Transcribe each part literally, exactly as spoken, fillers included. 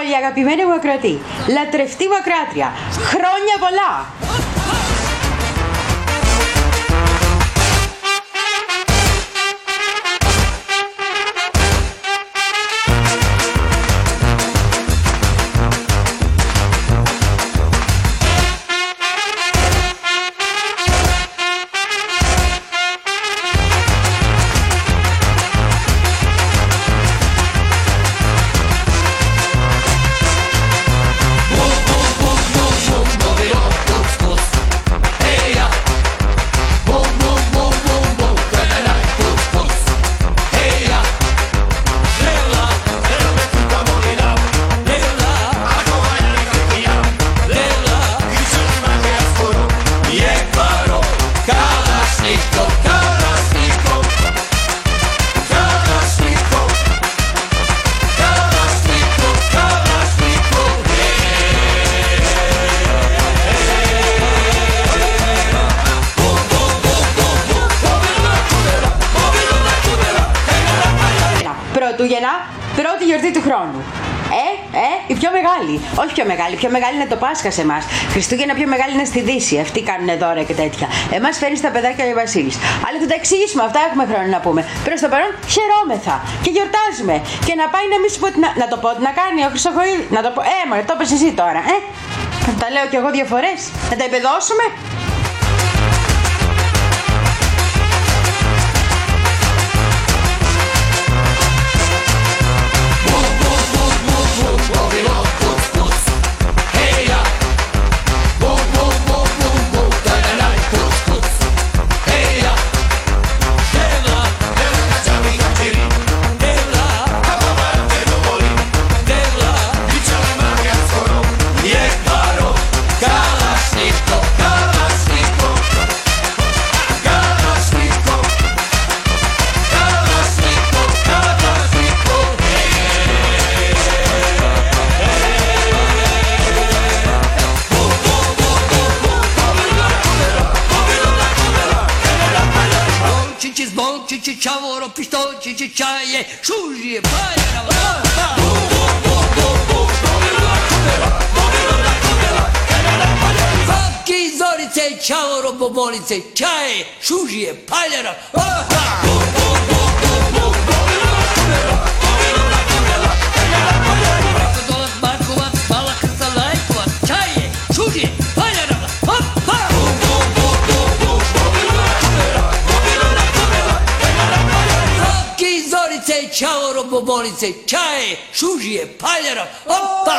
Πολύ αγαπημένη μου ακροατή, λατρευτή μου ακροάτρια, χρόνια πολλά! Πρωτούγεννα, πρώτη γιορτή του χρόνου. Ε, ε, η πιο μεγάλη. Όχι πιο μεγάλη, πιο μεγάλη είναι το Πάσχα σε εμάς. Χριστούγεννα πιο μεγάλη είναι στη Δύση. Αυτοί κάνουν δώρα και τέτοια. Εμάς φέρνει στα παιδάκια ο Βασίλης. Αλλά θα τα εξηγήσουμε, αυτά έχουμε χρόνο να πούμε. Προς το παρόν χαιρόμεθα και γιορτάζουμε. Και να πάει να μην σου πω τι να, να το πω, τι να κάνει ο Χρυσοχοΐδης. Να το πω, ε, μωρέ, το πες εσύ τώρα, ε. Τα λέω κι εγώ δύο φορές. Να τα επεδώσουμε. Ciavoro, pistoci, cicciaie, sciugli, Facchi, zorice, ciavoro, bobolice, ciaie, sciugli, palera. Ciao robobolice, ciao, sushi e pagliara, oppa!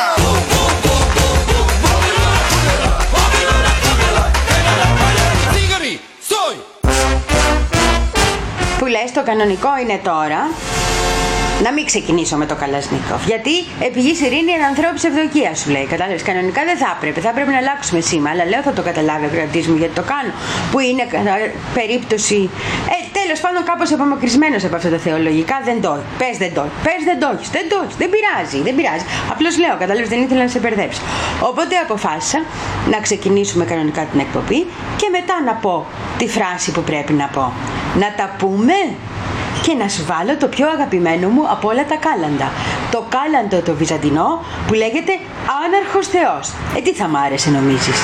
Sigari, soi! Που λες το κανονικό είναι τώρα να μην ξεκινήσω με το Καλασνίκοφ. Γιατί επιγής ειρήνη είναι ανθρώπινη ευδοκία, σου λέει. Κατάλαβες. Κανονικά δεν θα έπρεπε. Θα έπρεπε να αλλάξουμε σήμα. Αλλά λέω θα το καταλάβει ο κρατής μου γιατί το κάνω. Που είναι περίπτωση. Ε, τέλος πάντων κάπως απομακρυσμένος από αυτά τα θεολογικά. Δεν το έχει. Πες δεν το έχει. Πες δεν το έχει. Δεν το έχει. Δεν πειράζει. Δεν πειράζει. Απλώς λέω. Κατάλαβες. Δεν ήθελα να σε μπερδέψω. Οπότε αποφάσισα να ξεκινήσουμε κανονικά την εκπομπή και μετά να πω τη φράση που πρέπει να πω. Να τα πούμε. Και να σου βάλω το πιο αγαπημένο μου από όλα τα κάλαντα. Το κάλαντο το βυζαντινό που λέγεται Άναρχος Θεός. Ε, τι θα μ' άρεσε νομίζεις?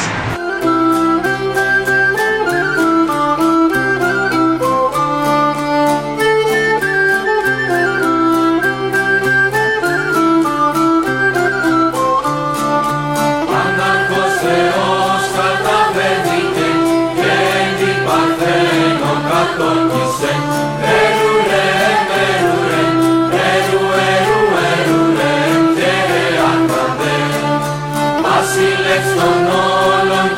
Άναρχος Θεός καταβαίνεται και την Παρθένο κατόκισε. Βασίλευς των όλων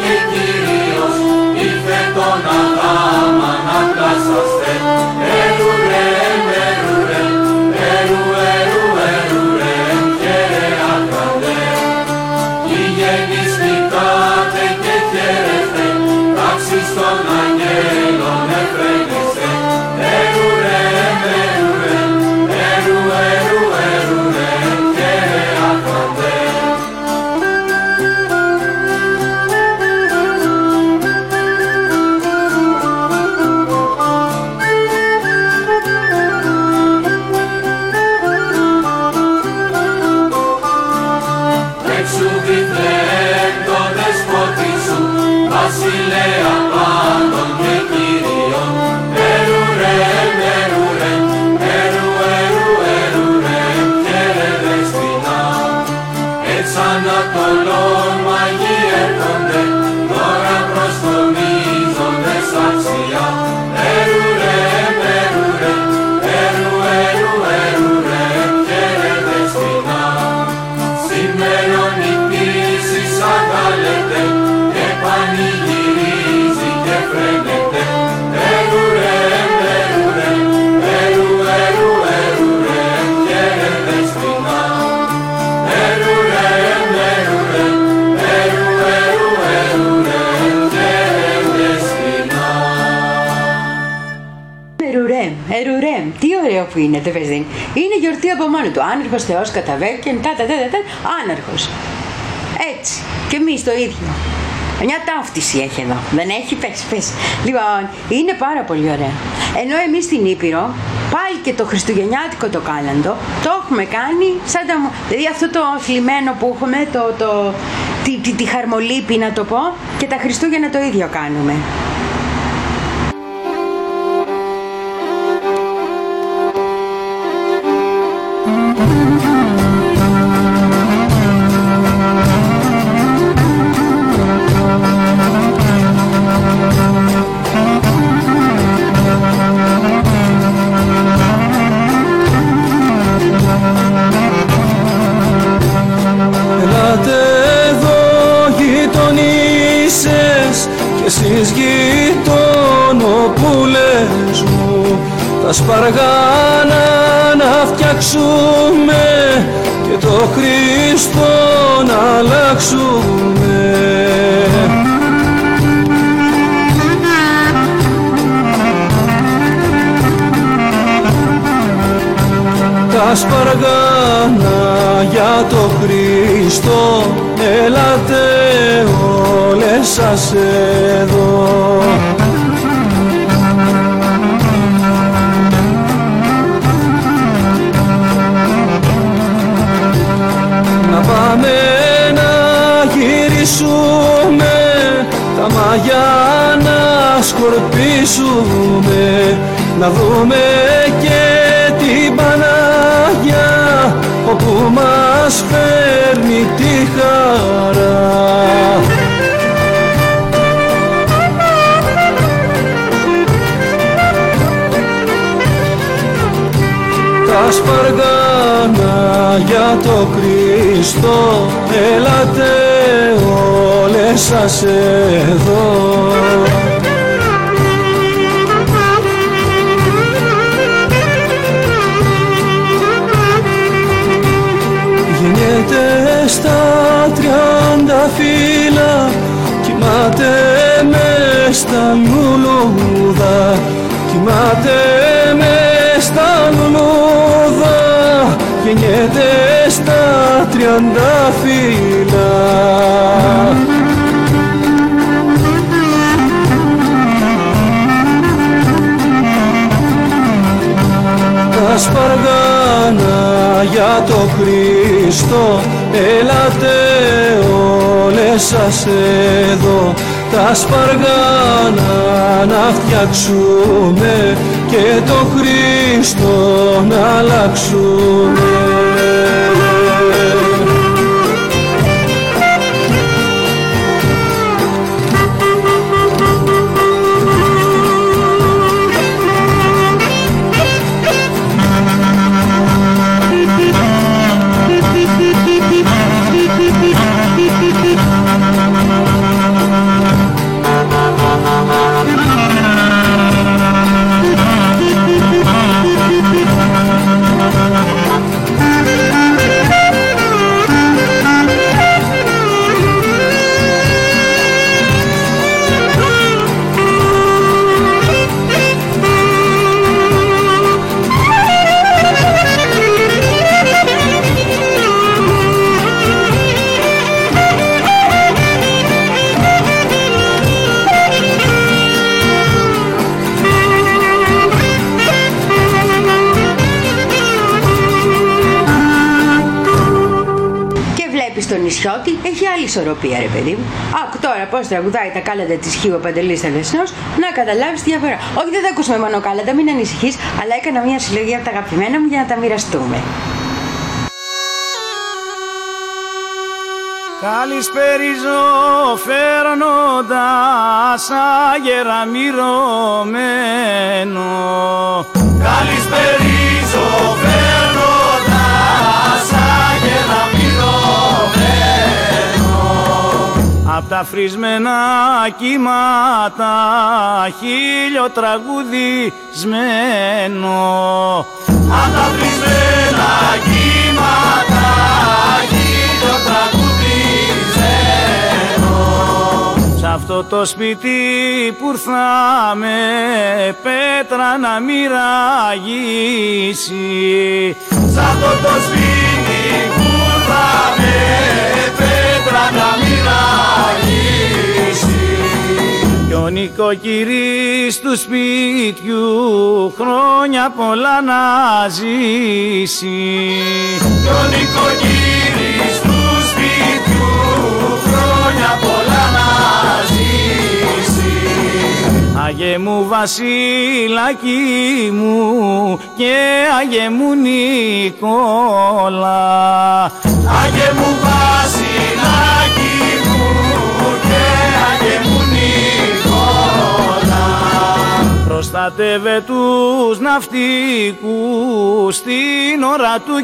εξουβηθέν το δεσπότη σου, βασιλέα πάντων και Κύριον. Ερουρέμ, ερουρέμ, ερου, ερου, ερουρέμ, χαίρετες δεινά. Εξ Ανατολών μαγεί έρχονται, τώρα προσκομίζοντες αξιά. Ερουρέμ, ερουρέμ, ερου, ερου, ερουρέμ, χαίρετες δεινά. Σήμερον η πίστη σαγάλεται και πανηγυρίζει και φρένεται. Ερουρέμ, ερουρέμ, ερου, ερου, ερουρέμ, χαίρετες δεινά. Ερουρέμ, ερουρέμ, ερου, ερου, ερουρέμ, χαίρετες δεινά. Ερουρέμ, ερουρέμ, τι ωραίο που είναι, δεν δεν. Είναι γιορτή από μόνο του. Άναρχος Θεός καταβαίνει και τα τα τα τα, άναρχος. Έτσι. Και εμείς το ίδιο. Μια ταύτιση έχει εδώ. Δεν έχει, πες, πες. Λοιπόν, είναι πάρα πολύ ωραία. Ενώ εμείς στην Ήπειρο, πάλι και το χριστουγεννιάτικο το κάλαντο, το έχουμε κάνει σαν τα... Δηλαδή αυτό το θλιμμένο που έχουμε, το, το, τη, τη, τη χαρμολύπη να το πω, και τα Χριστούγεννα το ίδιο κάνουμε. Ελάτε εδώ γειτονίσες και εσείς γειτονοπούλες μου, τα σπαργάνα να φτιάξουμε και το Χριστό να αλλάξουμε. Τα σπαργάνα για το Χριστό, έλατε όλες σας εδώ. Να πάμε να γυρίσουμε, τα μαγιά να σκορπίσουμε, να δούμε και την Παναγιά όπου μας φέρνει τη χαρά. Τα σπαργάνα για το Χριστό, έλατε όλες σας εδώ. Γεννιέται στα τριάντα φύλλα, κοιμάται μες στα λουλούδα, κοιμάται μες στα λουλούδα, γεννιέται στα τριάντα φύλλα. Τα σπαργάνα για το Χριστό, έλατε όλες σας εδώ. Τα σπαργάνα να φτιάξουμε και το Χριστό να αλλάξουμε. βλέπεις τον νησιώτη, έχει άλλη ισορροπία, ρε παιδί μου. Άκου τώρα πώς τραγουδάει τα κάλαντα της Χίου ο Παντελής Θεδεσνός, να καταλάβεις τη διαφορά. Όχι, δεν θα ακούσουμε μόνο κάλαντα, μην ανησυχείς, αλλά έκανα μια συλλογή από τα αγαπημένα μου για να τα μοιραστούμε. Καλησπέριζω φέρνοντας άγερα μυρωμένο. Καλησπέριζω φέρνοντας άγερα μυρωμένο. Απ' τα φρισμένα κύματα χίλιο τραγουδισμένο. Απ' τα φρισμένα κύματα χίλιο τραγουδισμένο. Σ' αυτό το σπίτι που ήρθαμε πέτρα να μοιραγήσει. Σ' αυτό το σπίτι που ήρθαμε πέτρα να μοιραγήσει. Κι ο νοικοκυρής του σπίτιου χρόνια πολλά να ζήσει. Κι ο νοικοκυρής του σπίτιου χρόνια πολλά να ζήσει. Αγιέ μου Βασιλάκι μου και Αγιέ μου Νικόλα. Αγιέ μου Βασιλάκι μου και Αγιέ μου Νικόλα. Προστάτευε τους ναυτικούς στην ώρα του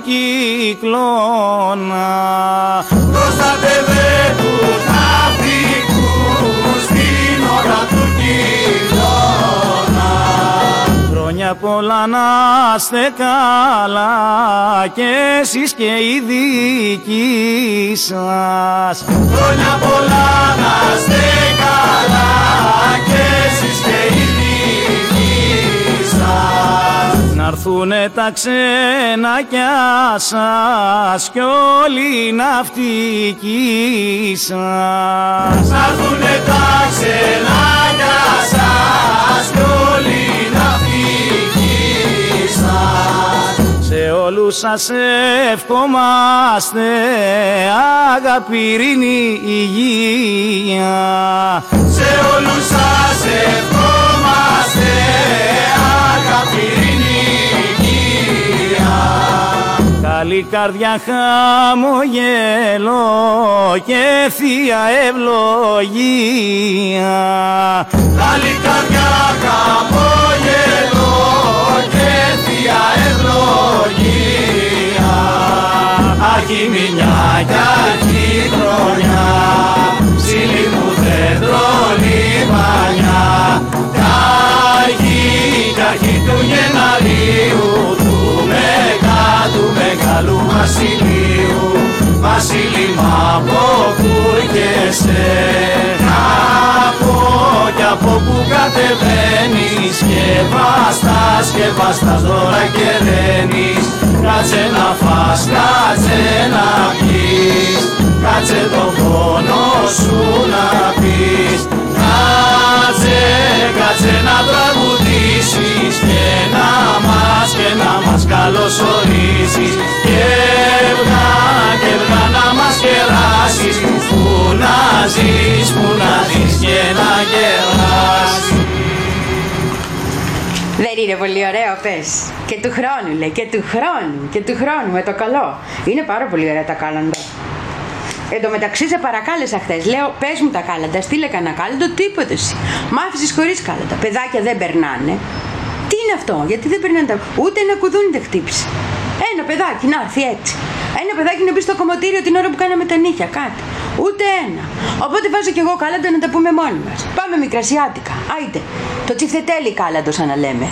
κυκλώνα. Προστάτευε τους ναυτικούς στην ώρα του κυκλώνα. Χρόνια πολλά να είστε καλά και εσείς και οι δικοί σας. Χρόνια πολλά να είστε καλά και εσείς και οι δικοί σας. Να'ρθουνε τα ξενάκια σας κι όλοι οι ναυτικοί σας. Να'ρθουνε τα ξενάκια σας κι όλοι οι ναυτικοί σας. Σε όλους σας ευχόμαστε αγάπη, ειρήνη, υγεία. Σε όλους σας ευχόμαστε αγάπη, ειρήνη, υγεία. Καλή καρδιά, χαμογέλο και θεία ευλογία. Καλή καρδιά, χαμόγελο και θεία ευλογία. Άρχι μηνιά κι άρχι χρονιά, ψήλι μου δέντρο λιμανιά. Κι άρχι, κι άρχι του Γεναρίου, του μεγά, του μεγάλου βασιλείου. Βασίλημα από που έρχεσαι, από κι από που κατεβαίνεις, και βαστάς, και βαστάς δώρα και ραίνεις. Κάτσε να φας, κάτσε να πεις, κάτσε το πόνο σου να πεις. Κάτσε, κάτσε να τραγουδήσεις και να μας, και να μας καλωσορίσεις. Και έβγα, και έβγα να μας κεράσεις, που να ζεις, που να ζεις και να γεράσεις. Δεν είναι πολύ ωραίο, πες? Και του χρόνου, λέει, και του χρόνου, και του χρόνου, με το καλό. Είναι πάρα πολύ ωραία τα κάλαντα. Εν τω μεταξύ σε παρακάλεσα χθες, λέω πες μου τα κάλαντα, στείλε κανένα κάλαντο, τίποτε εσύ. Μ' άφησες χωρίς κάλαντα, παιδάκια δεν περνάνε. Τι είναι αυτό, γιατί δεν περνάνε τα... Ούτε ένα κουδούνι δεν χτύπησε. Ένα παιδάκι να έρθει έτσι. Ένα παιδάκι να μπει στο κομμωτήριο την ώρα που κάναμε τα νύχια, κάτι. Ούτε ένα. Οπότε βάζω κι εγώ κάλαντα να τα πούμε μόνοι μας. Πάμε μικρασιάτικα. Άιτε. Το τσιφτετέλι κάλαντο σαν να λέμε.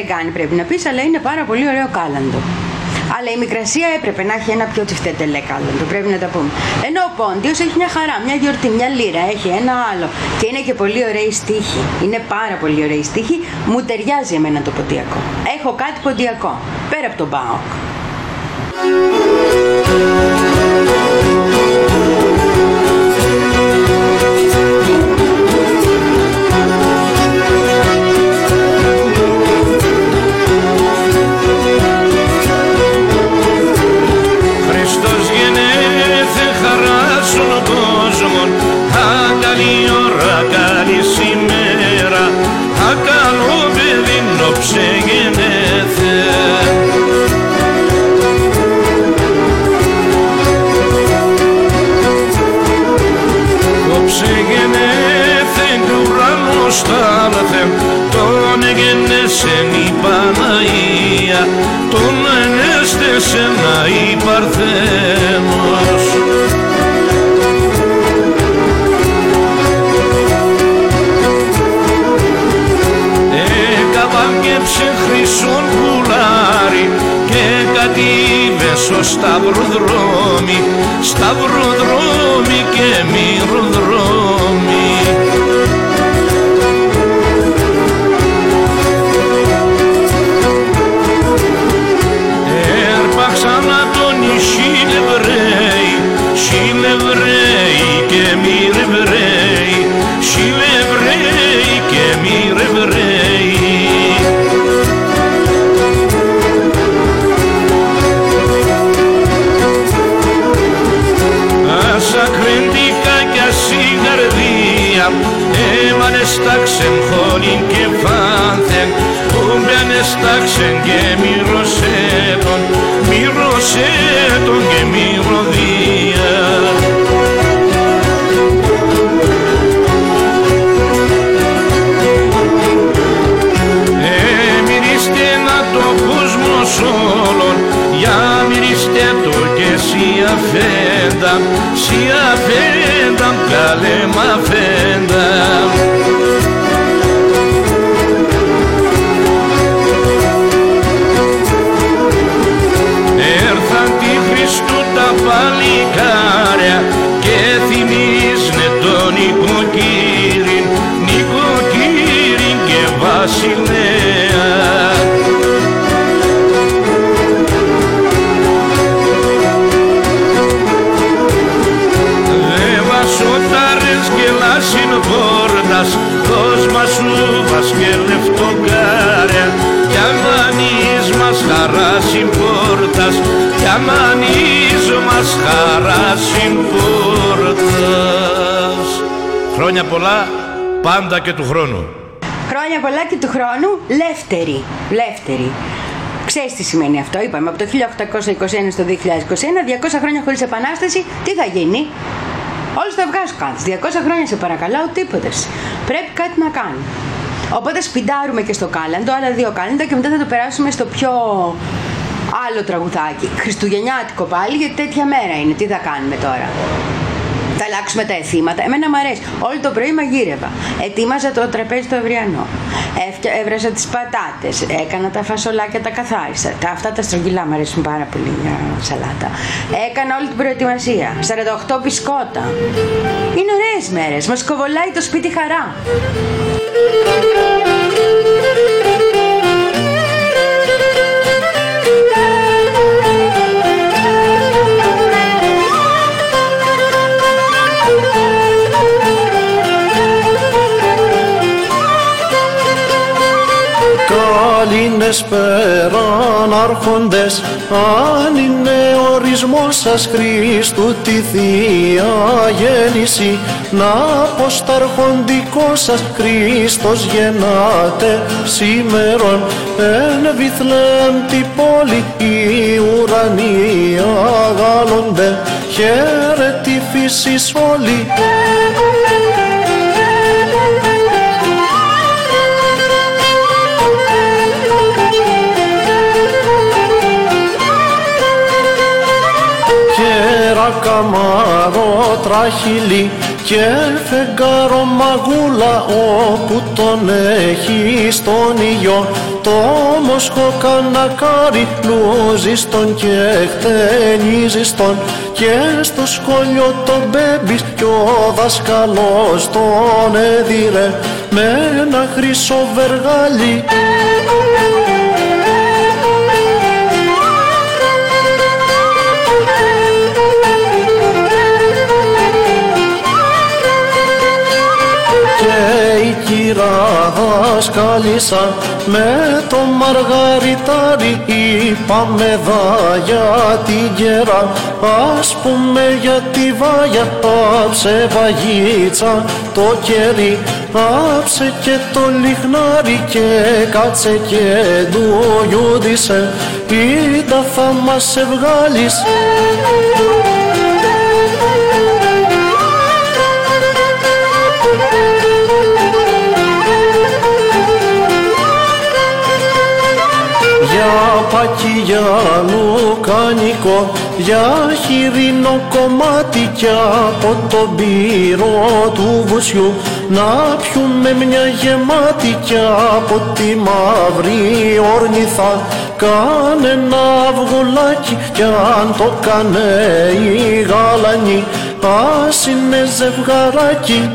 κάνει πρέπει να πεις, αλλά είναι πάρα πολύ ωραίο κάλαντο. Αλλά η Μικρασία έπρεπε να έχει ένα πιο τσιφτετελέ κάλαντο, πρέπει να τα πούμε. Ενώ ο Πόντιος έχει μια χαρά, μια γιορτή, μια λύρα, έχει ένα άλλο. Και είναι και πολύ ωραίοι στίχοι. Είναι πάρα πολύ ωραίοι στίχοι. Μου ταιριάζει εμένα το ποντιακό. Έχω κάτι ποντιακό, πέρα από τον ΠΑΟΚ. τον εγενέσεν η Παναγία, τον ενέστεσεν η Παρθένος. Εκαβάγγεψε χρυσόν πουλάρι και κατήβε στο σταυροδρόμι, σταυροδρόμι και μυροδρόμι. Σιλευρέοι και μυρευρέοι, σιλευρέοι και μυρευρέοι. Ασακρεντικά κι ασυγαρδία, έμανες τάξεν χώνιν και φάνθεν, ούμπιανες τάξεν και μυροσέτων, μυροσέτων και μυρωδία. Εμυρίστε να το κόσμος όλων, για μυρίστε το και σι αφέντα, σι αφέντα, καλέ μ' αφέντα. Τα παλικάρια και θυμίζνε τον νοικοκύριν, νοικοκύριν και βασιλέα. Δε βασοτάρες και λάσιν πόρτας, δώσ' μας σούβας και λεφτοκάρια, κι αμανείς μας χαράσιν πόρτας, κι αμανείς μας χαράσιν πόρτας. Χρόνια πολλά, πάντα και του χρόνου. Χρόνια πολλά και του χρόνου, λεύτερη, λεύτερη. Ξέρεις τι σημαίνει αυτό, είπαμε, από το χίλια οκτακόσια είκοσι ένα στο δύο χιλιάδες είκοσι ένα, διακόσια χρόνια χωρίς επανάσταση, τι θα γίνει? Όλους θα βγάζουν κάτι, διακόσια χρόνια σε παρακαλάω, τίποτε. Πρέπει κάτι να κάνει. Οπότε σπιντάρουμε και στο κάλαντο, άλλα δύο κάλαντα και μετά θα το περάσουμε στο πιο άλλο τραγουδάκι. Χριστουγεννιάτικο πάλι, γιατί τέτοια μέρα είναι. Τι θα κάνουμε τώρα? Θα αλλάξουμε τα εθήματα. Εμένα μου αρέσει. Όλο το πρωί μαγείρευα. Ετοίμαζα το τραπέζι το αυριανό. Έβρασα τις πατάτες. Έκανα τα φασολάκια, τα καθάρισα. Τα, αυτά τα στρογγυλά μου αρέσουν πάρα πολύ για σαλάτα. Έκανα όλη την προετοιμασία. σαράντα οκτώ μπισκότα. Είναι ωραίες μέρες. Μας κοβολάει το σπίτι χαρά. Καλήνες πέραν άρχοντες, αν είναι ορισμός σας Χριστού τη Θεία Γέννηση, να πως τ' αρχοντικό σας Χριστός γεννάτε σήμερον, εν Βιθλεέμ την πόλη οι ουρανοί αγάλλονται, χαίρε τη φύσης όλη. Καμαρό τραχυλί και φεγγάρο μαγούλα όπου τον έχει στον ήλιο, το μοσχό κανακάρι λούζεις τον και χτενίζεις τον, και στο σχολείο τον μπέμπεις κι ο δασκαλός τον έδιρε με ένα χρυσό βεργάλι. Κύρα δασκάλισσα με το μαργαριτάρι, είπαμε δα για την κέρα, ας πούμε για τη βάγια, άψε βαγίτσα το κερί, άψε και το λιχνάρι και κάτσε και ντουγιούντισε, είτε θα μας ευγάλεις. Για πακί, για λουκάνικο, για χοιρινό κομμάτι κι από τον πύρο του βουσιού να πιούμε μια γεμάτη κι από τη μαύρη ορνηθά κάνε ένα αυγουλάκι κι αν το κάνε η γαλανή ας είναι ζευγαράκι.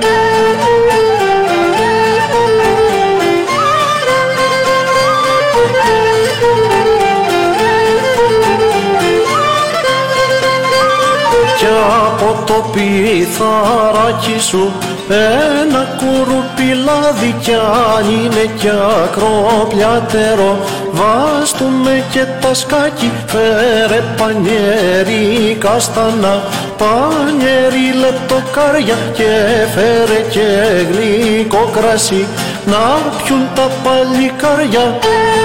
Κι από το πιθαράκι σου ένα κουρουπιλάδι κι αν είναι κι ακροπλιάτερο βάστουμε και τα σκάκι, φέρε πανιέρι καστανά, πανιέρι λεπτοκάρια και φέρε και γλυκό κρασί να πιούν τα παλικάρια.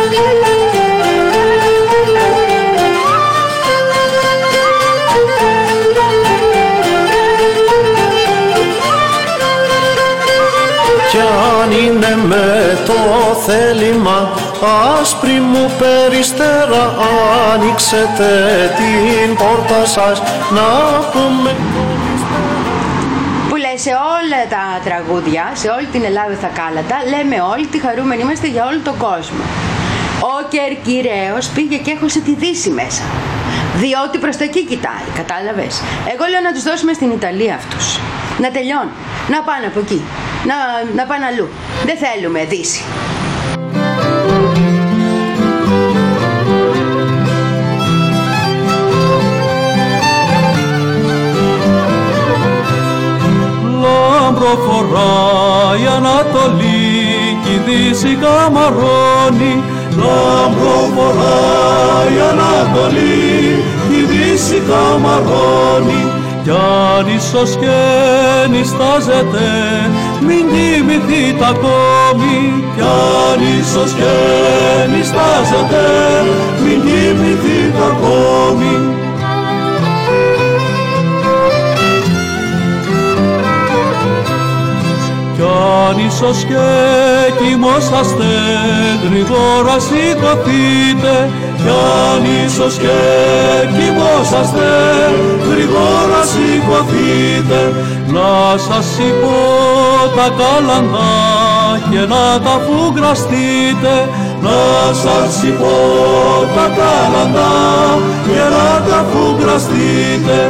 Κι αν είναι με το θέλημα άσπρη μου περιστέρα, ανοίξετε την πόρτα σας να πούμε. Που λέει σε όλα τα τραγούδια, σε όλη την Ελλάδα τα κάλατα, λέμε όλοι τι χαρούμενοι είμαστε για όλο τον κόσμο. Ο Κερκυραίος πήγε και έχωσε τη Δύση μέσα, διότι προς τα εκεί κοιτάει, κατάλαβες. Εγώ λέω να τους δώσουμε στην Ιταλία αυτούς, να τελειώνουν, να πάνε από εκεί, να, να πάνε αλλού. Δεν θέλουμε Δύση. Λάμπρο φοράει Ανατολή κι η Δύση καμαρώνει. Λάμπρο φοράει Ανατολή κι η Δύση καμαρώνει. Κι αν ίσως και νηστάζετε μην κοιμηθείτε ακόμη. Κι αν ίσως και νηστάζετε μην κοιμηθείτε ακόμη. Κι αν ίσως και κοιμόσαστε γρήγορα σηκωθείτε. Κι αν ίσως και κοιμόσαστε γρήγορα σηκωθείτε. Να σας είπω τα κάλαντα και να τα φουγκραστείτε. Να σας είπω τα κάλαντα και να τα φουγκραστείτε.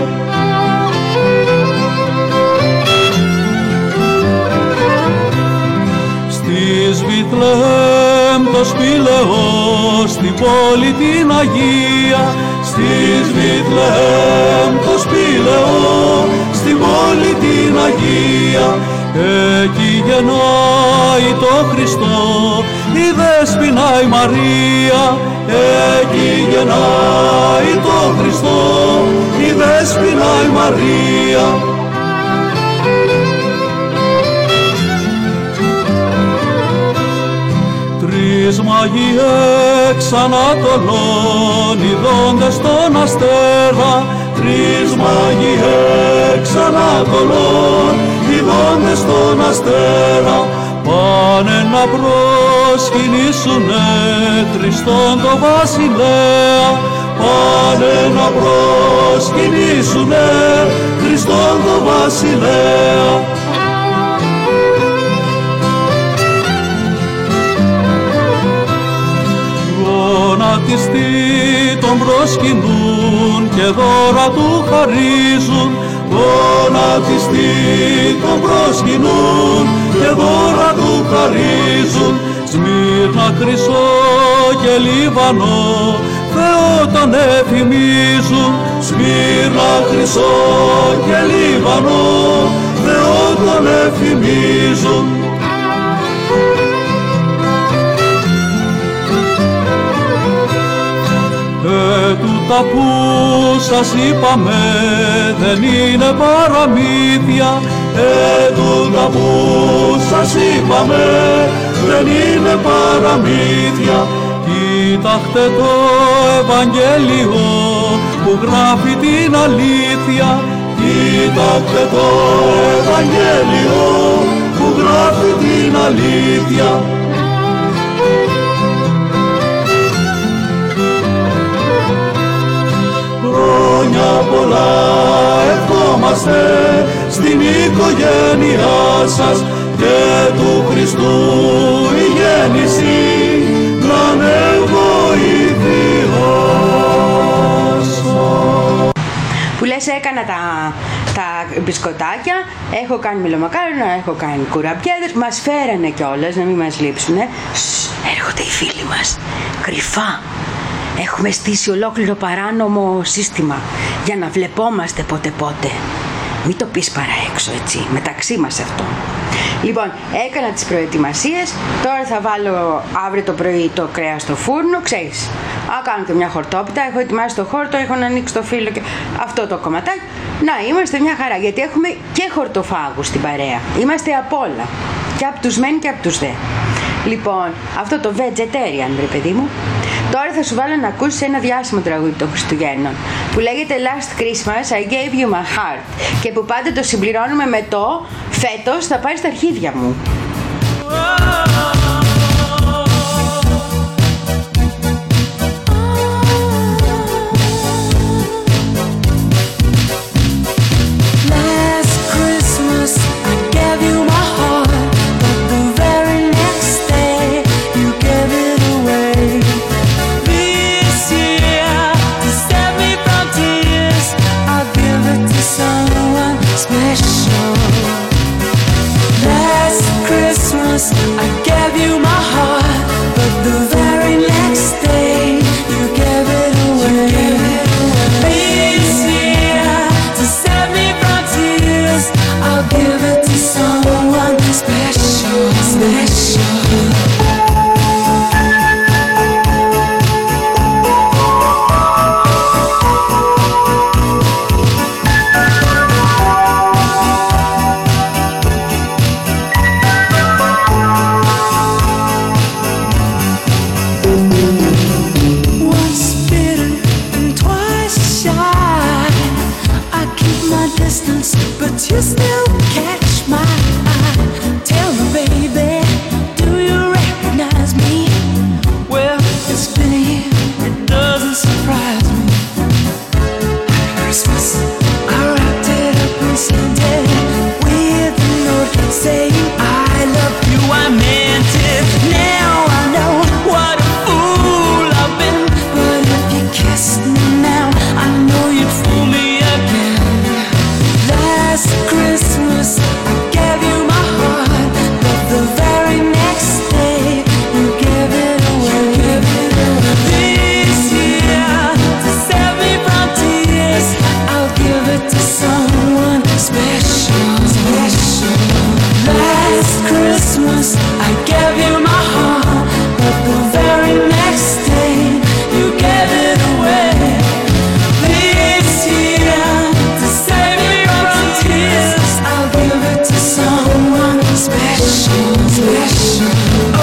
Της Βιθλεέμ το σπήλαιο στην πόλη την Αγία. Στις Βιθλεέμ το σπήλαιο στην πόλη την Αγία. Εκεί γεννάει το Χριστό η Δέσποινα η Μαρία. Εκεί γεννάει το Χριστό η Δέσποινα η Μαρία. Τρεις μάγοι εξ Ανατολών ειδώντες τον αστέρα. Τρεις μάγοι εξ Ανατολών ειδώντες τον αστέρα. Πάνε να προσκυνήσουνε Χριστόν το βασιλέα. Πάνε να προσκυνήσουνε Χριστόν το βασιλέα. Γονατιστοί τον προσκυνούν και δώρα του χαρίζουν. Γονατιστοί τον προσκυνούν και δώρα του χαρίζουν. Σμύρνα, Χρυσό και Λίβανο Θεό τον εφημίζουν. Σμύρνα, Χρυσό και Λίβανο Θεό τον εφημίζουν. Ε, τούτα που σας είπαμε δεν είναι παραμύθια. Ε, τούτα που σας είπαμε δεν είναι παραμύθια. Κοίταχτε το Ευαγγέλιο που γράφει την αλήθεια. Κοίταχτε το Ευαγγέλιο που γράφει την αλήθεια. Χρόνια πολλά ευχόμαστε στην οικογένειά σας και του Χριστού η γέννηση να είναι βοηθειός. Που λες έκανα τα, τα μπισκοτάκια, έχω κάνει μελομακάρονα, έχω κάνει κουραμπιέδες, μας φέρανε κιόλας να μην μας λείψουνε. Σσ, έρχονται οι φίλοι μας, κρυφά. Έχουμε στήσει ολόκληρο παράνομο σύστημα για να βλεπόμαστε πότε πότε. Μην το πεις παρά έξω, έτσι, μεταξύ μας αυτό. Λοιπόν, έκανα τις προετοιμασίες, τώρα θα βάλω αύριο το πρωί το κρέας στο φούρνο, ξέρεις. Α, κάνω και μια χορτόπιτα, έχω ετοιμάσει το χόρτο, έχω να ανοίξει το φύλλο και αυτό το κομματάκι. Να, είμαστε μια χαρά, γιατί έχουμε και χορτοφάγους στην παρέα. Είμαστε απ' όλα, και απ' τους μεν και απ' τους δε. Λοιπόν, αυτό το vegetarian, βρε παιδί μου. Τώρα θα σου βάλω να ακούσεις ένα διάσημο τραγούδι των Χριστουγέννων που λέγεται Last Christmas I gave you my heart και που πάντα το συμπληρώνουμε με το φέτος θα πάρεις τα αρχίδια μου. I gave you my heart, but the very next day you gave it away. This year, to save me from tears, I'll give it to someone special, special. You still catch my eye. Tell me, baby, do you recognize me? Well, it's been a year, it doesn't surprise me. Christmas, I wrapped it up and sent it with a note saying I love you, I meant it. Now I know what a fool I've been, but if you kissed me now, I know you'd fool me again. Last Christmas I gave you my heart, but the very next day you gave it away. This year, to save me from tears, I'll give it to someone special, special. Last Christmas I gave you my heart, but the very next day you gave it away. This year, to save me from tears, I'll give it to someone special, special. Oh,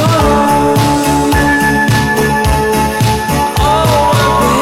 oh, baby.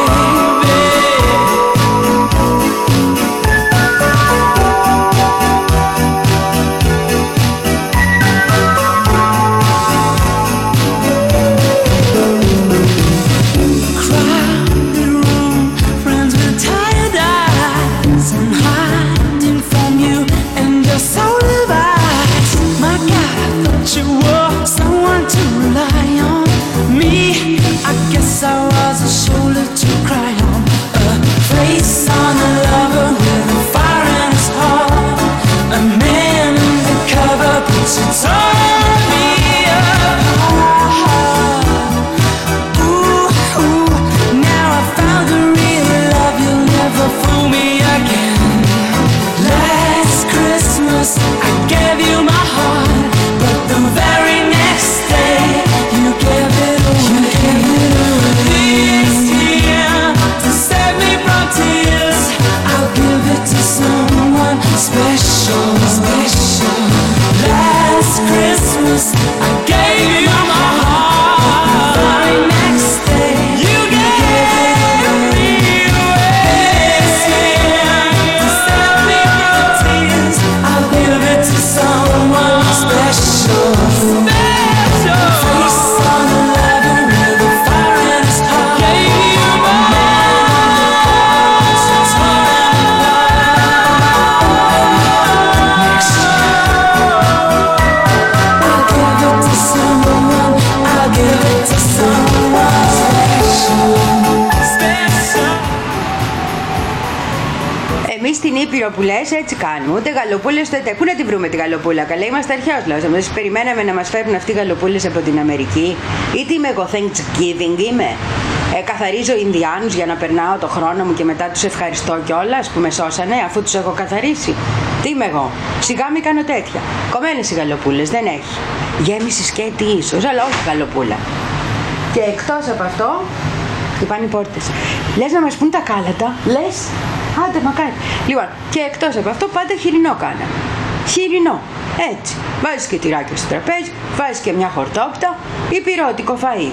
Εμείς στην Ήπειρο που λες έτσι κάνουμε. Ούτε γαλοπούλες ούτε. Πού να τη βρούμε τη γαλοπούλα, καλά, είμαστε αρχαίος λαός. Εμείς περιμέναμε να μας φέρουν αυτοί οι γαλοπούλες από την Αμερική. Ή τι είμαι εγώ, Thanksgiving είμαι. Ε, καθαρίζω Ινδιάνους για να περνάω το χρόνο μου και μετά τους ευχαριστώ κιόλας που με σώσανε αφού τους έχω καθαρίσει. Τι είμαι εγώ, σιγά μη κάνω τέτοια. Κομμένες οι γαλοπούλες, δεν έχει. Γέμιση σκέτη ίσως, αλλά όχι γαλοπούλα. Και εκτός από αυτό, χτυπάνε οι πόρτες. Λες να μας πούν τα κάλατα, λες, άντε μακάρι. Λοιπόν, και εκτός από αυτό πάντα χοιρινό κάναμε. Χοιρινό, έτσι. Βάζεις και τυράκια στο τραπέζι, βάζεις και μια χορτόπιτα, υπηρώτικο φαΐ.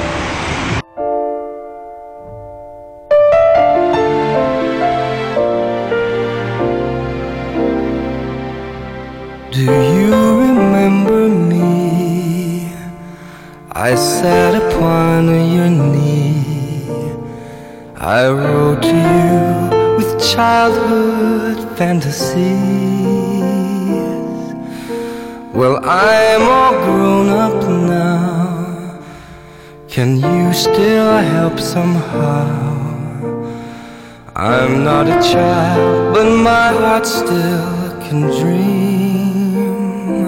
Do you remember me? I sat upon your knee. I wrote to you with childhood fantasies. Well, I'm all grown up now. Can you still help somehow? I'm not a child, but my heart still can dream.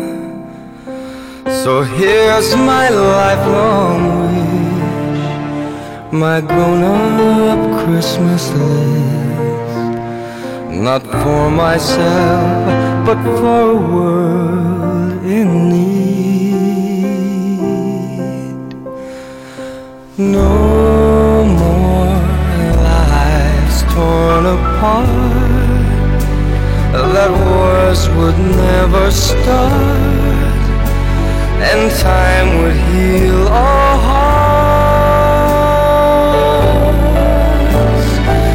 So here's my lifelong wish, my grown-up Christmas list. Not for myself, but for a world in need. No more lives torn apart, that wars would never start, and time would heal all hearts.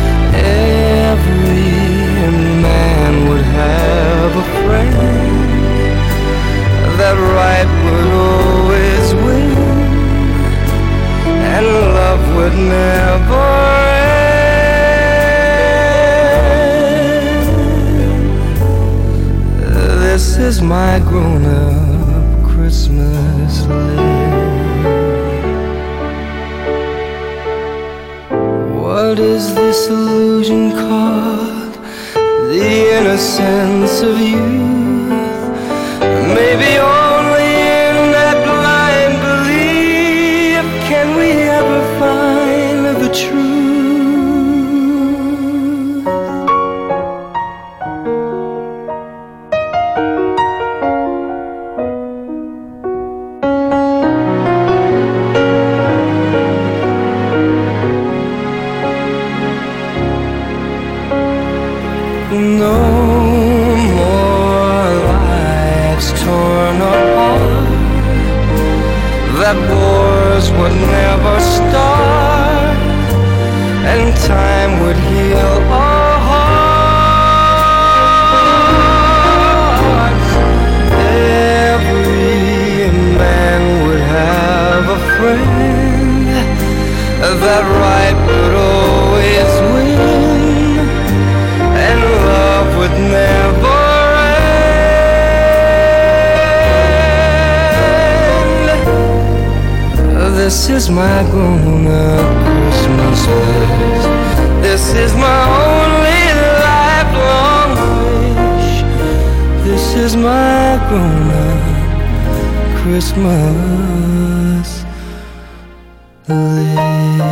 Every man would have a friend, that right would always win, and love would never end. This is my grown-up Christmas list. What is this illusion called? The innocence of youth. Maybe only in that blind belief can we ever find the truth. No more lives torn apart, that wars would never start, and time would heal all hearts. Every man would have a friend, that right would always win, and love would never end. This is my grown-up Christmas list. This is my only lifelong wish. This is my grown-up Christmas list.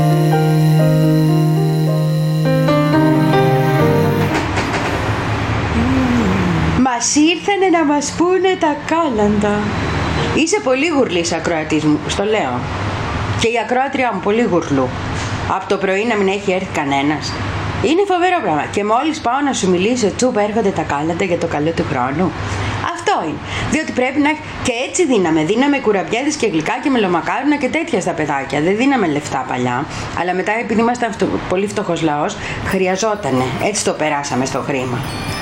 Μας ήρθανε να μας πούνε τα κάλαντα. Είσαι πολύ γουρλής ακροατής μου, στο λέω. Και η ακροάτριά μου πολύ γουρλού. Από το πρωί να μην έχει έρθει κανένας. Είναι φοβερό πράγμα. Και μόλις πάω να σου μιλήσω, τσουπ, έρχονται τα κάλαντα για το καλό του χρόνου. Αυτό είναι. Διότι πρέπει να έχει. Και έτσι δίναμε. Δίναμε κουραμπιέδες και γλυκά και μελομακάρονα και τέτοια στα παιδάκια. Δεν δίναμε λεφτά παλιά. Αλλά μετά, επειδή ήμασταν πολύ φτωχός λαός, χρειαζότανε. Έτσι το περάσαμε στο χρήμα.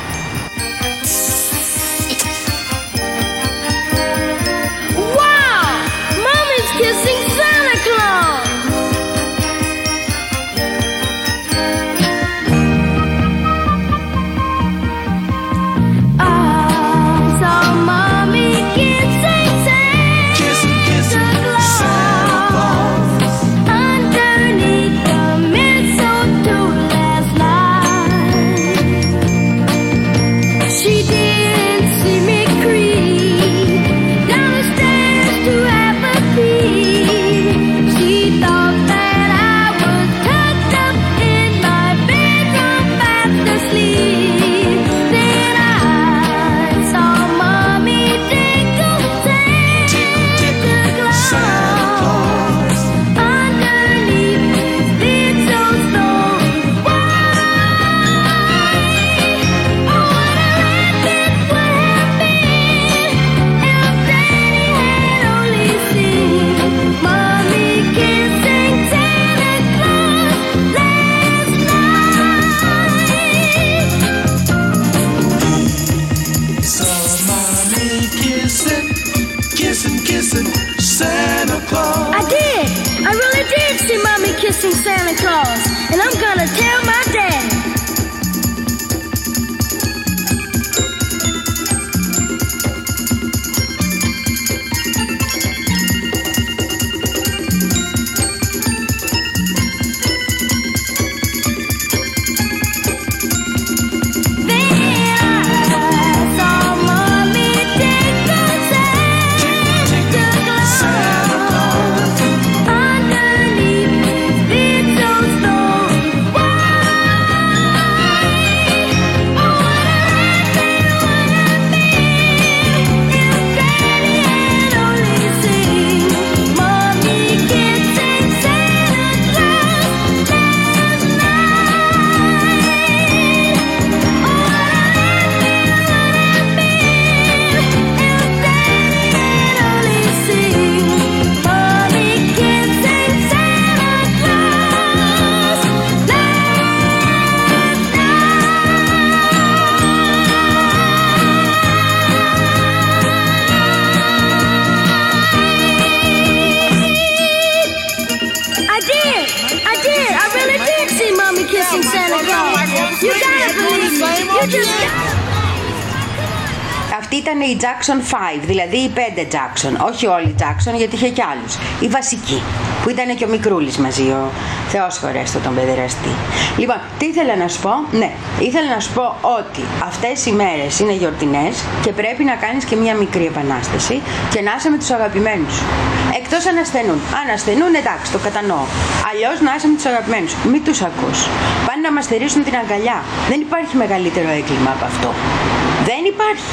Kissing Santa Claus. I saw Mommy kissing Santa Kissing, kissing Claus Santa Claus underneath the mistletoe last night. Santa Claus, and I'm gonna tell my daddy. Αυτή ήταν η Jackson πέντε, δηλαδή οι πέντε Jackson, όχι όλοι οι Jackson γιατί είχε κι άλλους. Η βασική, που ήταν και ο Μικρούλης μαζί, ο Θεός χωρέστο τον παιδεραστή. Λοιπόν, τι ήθελα να σου πω, ναι, ήθελα να σου πω ότι αυτές οι μέρες είναι γιορτινές και πρέπει να κάνεις και μια μικρή επανάσταση και να είσαι με τους αγαπημένους σου. Εκτός αν ασθενούν. Αν ασθενούν, εντάξει, το κατανοώ. Αλλιώς να είσαι με τους αγαπημένους. Μην τους ακούς. Πάνε να μας στερήσουν την αγκαλιά. Δεν υπάρχει μεγαλύτερο έγκλημα από αυτό. Δεν υπάρχει.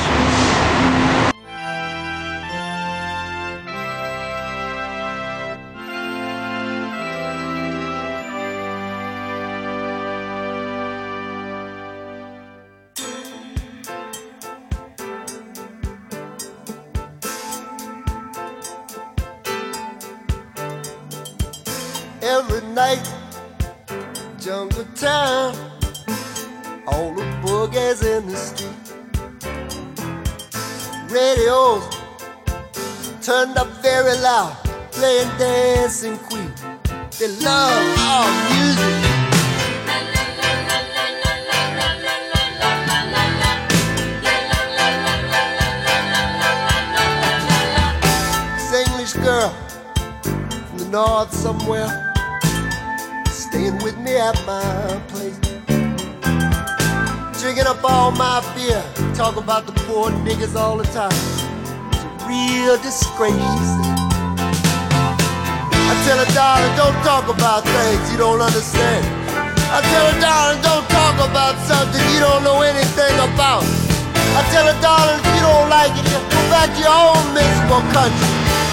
Every night, jungle town, all the boogers in the street. Radios turned up very loud, playing Dancing Queen. They love our music. This English girl from the north somewhere, staying with me at my place, drinking up all my beer, talk about the poor niggas all the time. It's a real disgrace. I tell her, darling, don't talk about things you don't understand. I tell her, darling, don't talk about something you don't know anything about. I tell her, darling, if you don't like it, just go back to your own miserable country.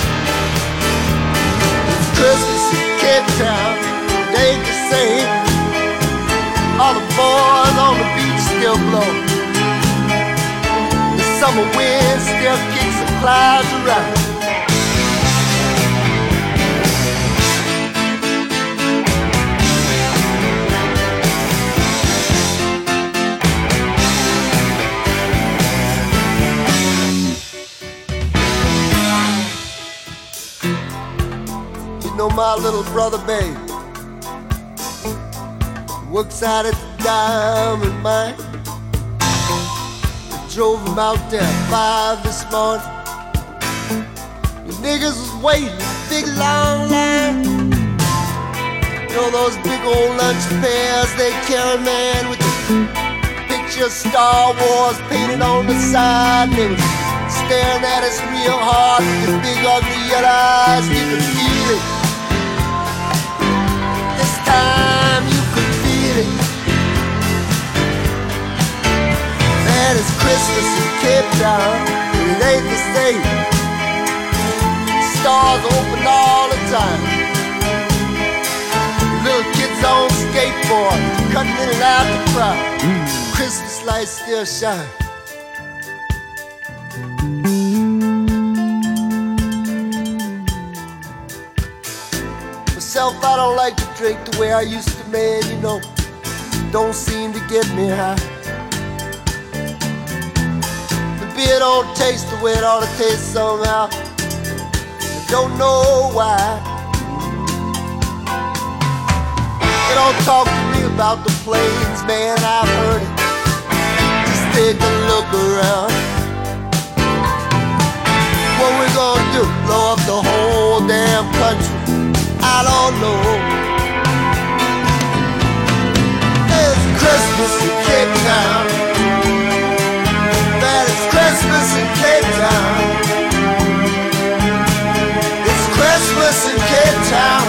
It's Christmas in Cape Town, it ain't the same. All the boys on the beach still blow. The summer wind still kicks the clouds around. You know my little brother, babe, works out at the diamond mine. I drove him out there at five this morning. The niggas was waiting in a big long line. You know those big old lunch pairs they carry, man, with the picture of Star Wars painted on the side. They was staring at us real hard with their big ugly yellow eyes. You could feel it. This time you could feel it. Man, it's Christmas in Cape Town, and it ain't the same. Stars open all the time. Little kids on skateboards, cutting in and out the crowd. Christmas lights still shine. Myself, I don't like to drink the way I used to, man, you know. Don't seem to get me high. The beer don't taste the way it ought to taste somehow. I don't know why. don't talk to me about the plains, man, I've heard it. Just take a look around. What we gonna do? Blow up the whole damn country? I don't know. It's Christmas in Cape Town. That is Christmas in Cape Town. It's Christmas in Cape Town.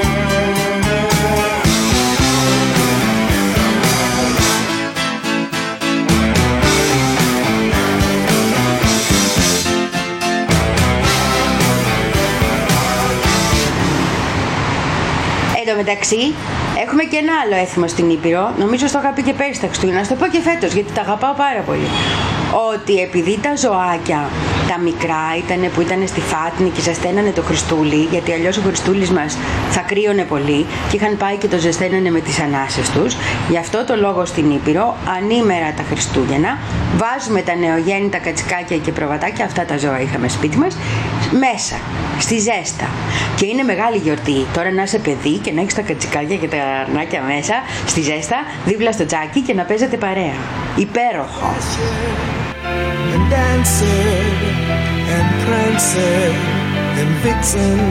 Εν τω μεταξύ, έχουμε και ένα άλλο έθιμο στην Ήπειρο. Νομίζω στο είχα πει και πέρυσι τα Χριστούγεννα. Να στο πω και φέτος, γιατί τα αγαπάω πάρα πολύ. Ότι επειδή τα ζωάκια, τα μικρά ήταν που ήταν στη Φάτνη και ζεσταίνανε το Χριστούλι, γιατί αλλιώς ο Χριστούλης μας θα κρύωνε πολύ και είχαν πάει και το ζεσταίνανε με τις ανάσες τους. Γι' αυτό το λόγο στην Ήπειρο, ανήμερα τα Χριστούγεννα, βάζουμε τα νεογέννητα κατσικάκια και προβατάκια, αυτά τα ζώα είχαμε σπίτι μας, μέσα, στη ζέστα. Και είναι μεγάλη γιορτή. Τώρα να είσαι παιδί και να έχεις τα κατσικάκια και τα αρνάκια μέσα, στη ζέστα, δίπλα στο τζάκι και να παίζετε παρέα. Υπέροχο. And dancing and prancing and vixen,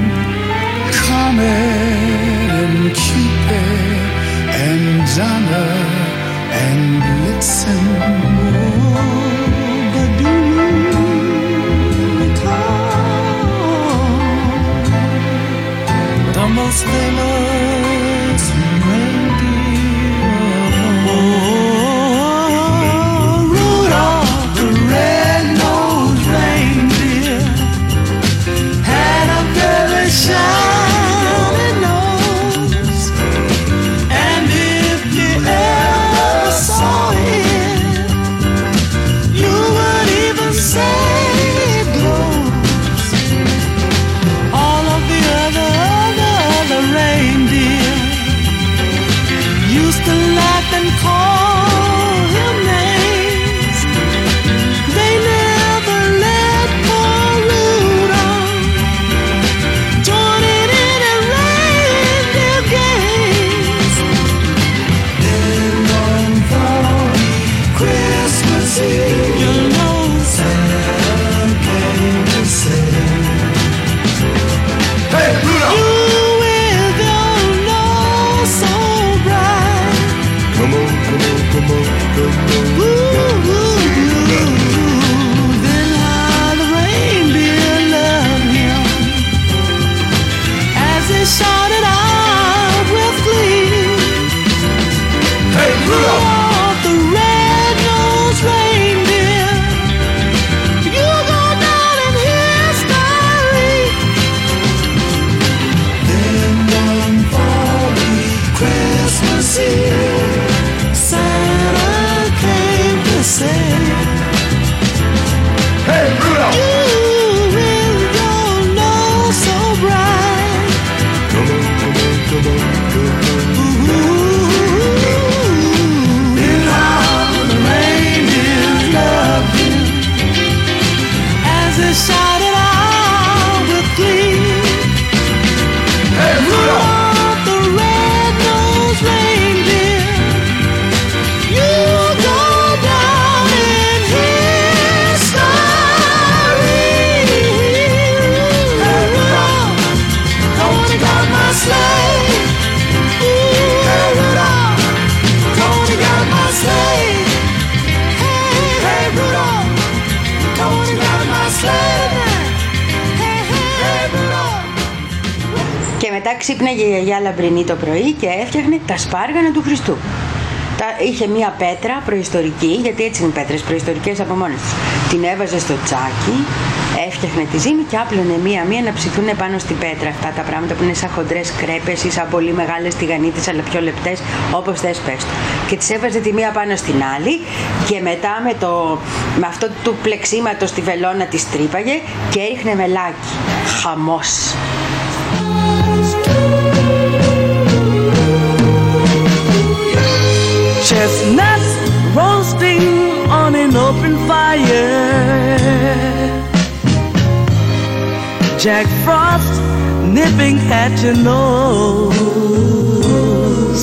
Comet and Cupid and Donna and Blitzen. Oh, but do you recall the most famous reindeer? Oh, red-nosed reindeer had a very shiny nose, and if you ever saw it, you would even say it glows. All of the other, other, other reindeer used to laugh and call him names. They never let poor Rudolph join in any reindeer games. Then one foggy Christmas Eve, you know Santa came to say, "Hey Rudolph, you with your nose so bright, come on, come on, come on, come on." Ooh, ooh, ooh. Then how the reindeer loved him as they shouted out with glee, "Hey Rudolph, the red-nosed reindeer, you go down in history." Then one foggy Christmas Eve, Santa came to say, "Hey Rudolph, you with your nose so bright, come on, come on, come on, come on." Ooh, and how the reindeer loved him as they shouted out with glee, "Hey Rudolph, the red-nosed reindeer, you go down in history." Hey Rudolph, don't you got my sleigh? Ooh, hey Rudolph, don't you got my sleigh? Hey, hey Rudolph, don't you got my sleigh? Hey, hey, hey Rudolph. Και μετά ξύπναγε η γιαγιά Λαμπρινή το πρωί και έφτιαχνε τα σπάργανα του Χριστού. Τα, είχε μία πέτρα προϊστορική, γιατί έτσι είναι οι πέτρες προϊστορικές από μόνες τους. Την έβαζε στο τσάκι, έφτιαχνε τη ζύμη και άπλωνε μία-μία να ψηθούν πάνω στην πέτρα αυτά τα πράγματα που είναι σαν χοντρές κρέπες ή σαν πολύ μεγάλες τηγανίτες αλλά πιο λεπτές, όπως θες πες το. Και τις έβαζε τη μία πάνω στην άλλη και μετά με, το, με αυτό του πλεξίματος τη βελόνα τη τρύπαγε και έριχνε μελάκι. Χαμός. Chestnuts roasting on an open fire, Jack Frost nipping at your nose. bells,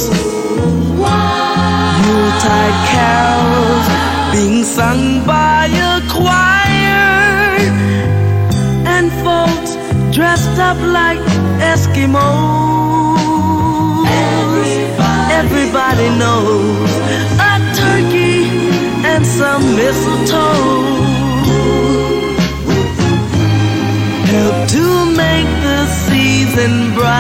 Yuletide carols being sung by a choir, and folks dressed up like Eskimos. Everybody, Everybody knows a turkey and some mistletoe help to make the season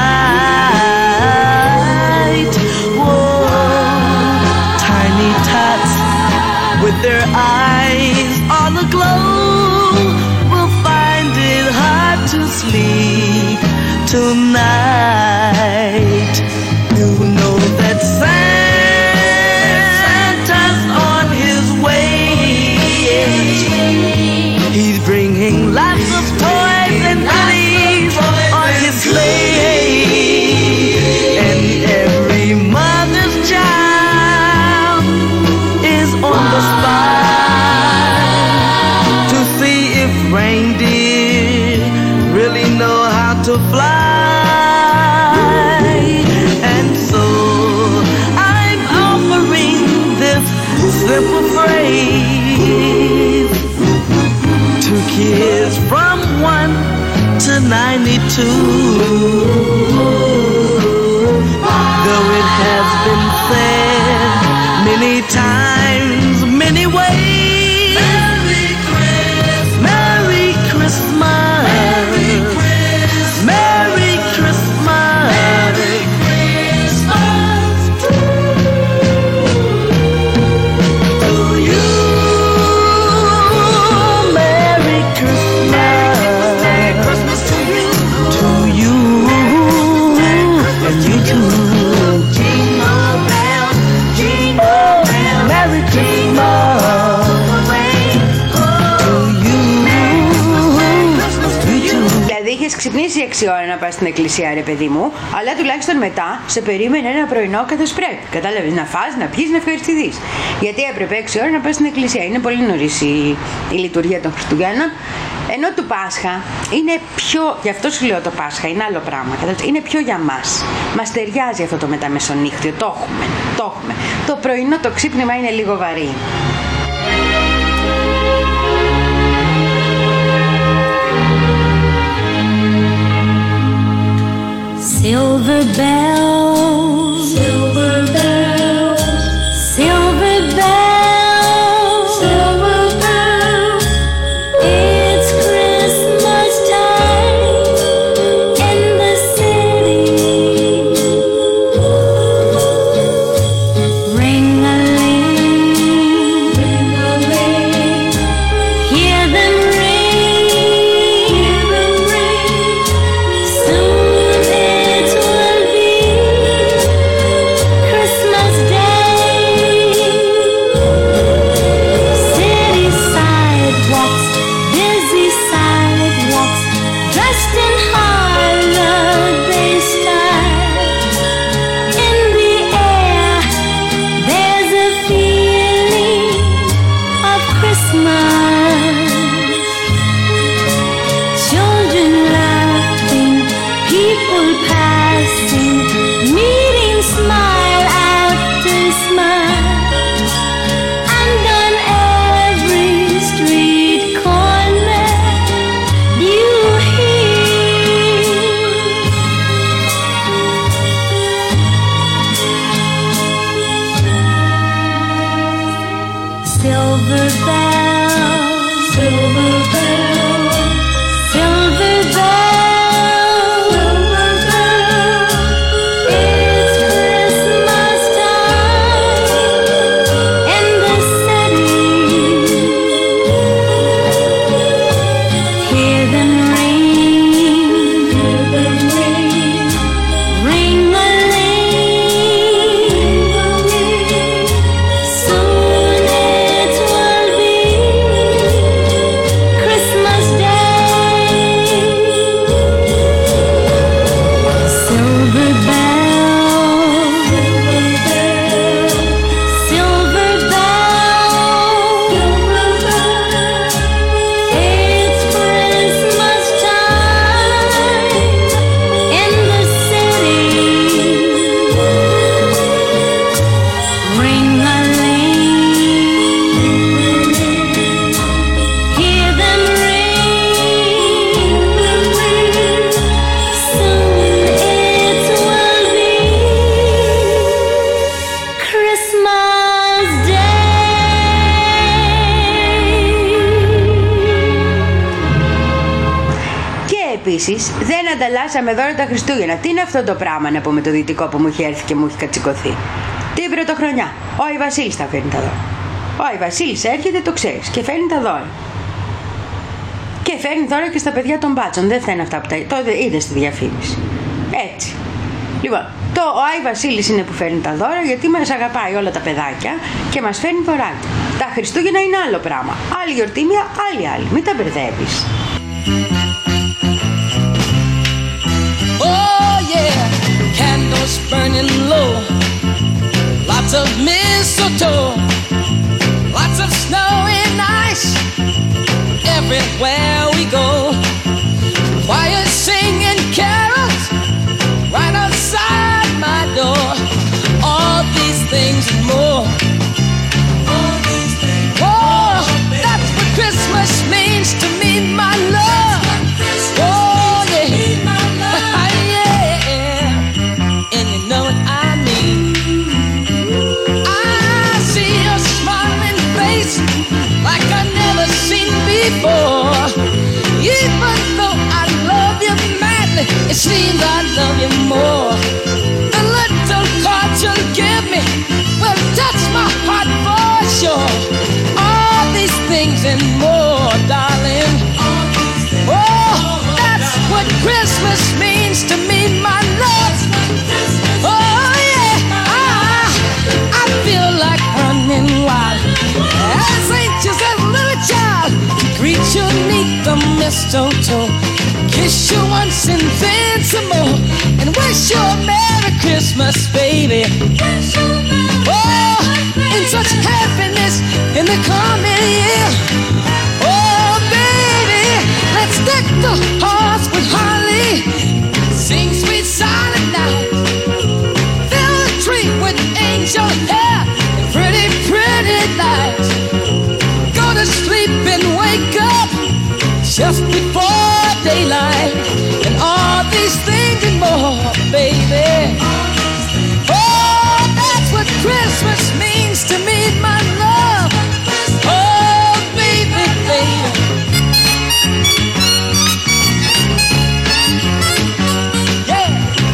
bright. Whoa, tiny tots with their eyes all aglow will find it hard to sleep tonight. You know that Santa's on his way. He's bringing lots of toys and goodies on his sleigh, and every mother's child is on the spot to see if reindeer really know how to fly. And so I'm offering this simple phrase to kids from one to ninety-two. Though it has been said many times, many ways. Merry Christmas, Merry Christmas, Merry Christmas, Merry Christmas, Merry Christmas to you. Merry Christmas, Merry Christmas to you, to you, and you too. Jingle bells, jingle bells, Merry Christmas to you, Merry Christmas to you. Δηλαδή είχες ξυπνήσει έξι ώρα να πας στην εκκλησία, ρε παιδί μου, αλλά τουλάχιστον μετά σε περίμενε ένα πρωινό καθώς πρέπει. Κατάλαβες, να φας, να πιείς, να ευχαριστηθείς. Γιατί έπρεπε έξι ώρα να πας στην εκκλησία. Είναι πολύ νωρίς η, η λειτουργία των Χριστουγέννων. Ενώ του Πάσχα είναι πιο, γι' αυτό σου λέω το Πάσχα, είναι άλλο πράγμα. Κατάλαβες, είναι πιο για μας. Μας ταιριάζει αυτό το μεταμεσονύχτιο, το έχουμε, το έχουμε. Το πρωινό το ξύπνημα είναι λίγο βαρύ. Silver bells, silver bells, silver bells, silver bells. It's Christmas time in the city. Ring-a-ling, ring-a-ling. Hear them ring, hear them ring. Soon it will be Christmas Day. City sidewalks, busy sidewalks, dressed in holiday style. In the air, there's a feeling of Christmas. Children laughing, people passing, meeting smile after smile. And on every street corner you hear silver bells, silver bells, silver bells, silver bells. It's Christmas time in the city. Hear them ring, hear them ring, ring-a-ling. Soon it will be Christmas επίσης δεν ανταλλάσσαμε δώρα τα Χριστούγεννα. Τι είναι αυτό το πράγμα, να πούμε, το δυτικό που μου έχει έρθει και μου έχει κατσικωθεί? Την πρωτοχρονιά ο Άι Βασίλης τα φέρνει τα δώρα. Ο Άι Βασίλης έρχεται, το ξέρεις, και φέρνει τα δώρα. Και φέρνει δώρα και στα παιδιά των μπάτσων. Δεν φταίνουν αυτά που τα το είδες στη διαφήμιση. Έτσι. Λοιπόν, το ο Άι Βασίλης είναι που φέρνει τα δώρα, γιατί μας αγαπάει όλα τα παιδάκια και μας φέρνει δωράκια. Τα Χριστούγεννα είναι άλλο πράγμα. Άλλη γιορτή μία, άλλη άλλη. Μην τα μπερδεύεις. Oh yeah, candles burning low, lots of mistletoe, lots of snow and ice, everywhere we go. Choir singing carols right outside my door. All these things and more. All these things. Oh, that's what Christmas means to me, my love. Oh yeah, yeah, and you know what I mean. I see your smiling face like I've never seen before. Even though I love you madly, it seems I love you more. The little card you'll give me will touch my heart for sure. All these things and more, darling. Oh, that's what Christmas means to me, my love. Oh yeah, I, I feel like running wild as anxious as a little child. Greet you neath the mistletoe, kiss you once and then some more, and wish you a Merry Christmas, baby. Oh, in such happiness in the coming year. Oh, baby, let's deck the halls with holly, sing sweet silent night, fill the tree with angel hair and pretty, pretty lights. Go to sleep and wake up just before daylight, and all these things and more, baby. Oh, that's what Christmas means to me, my love. Oh, baby, baby. Yeah.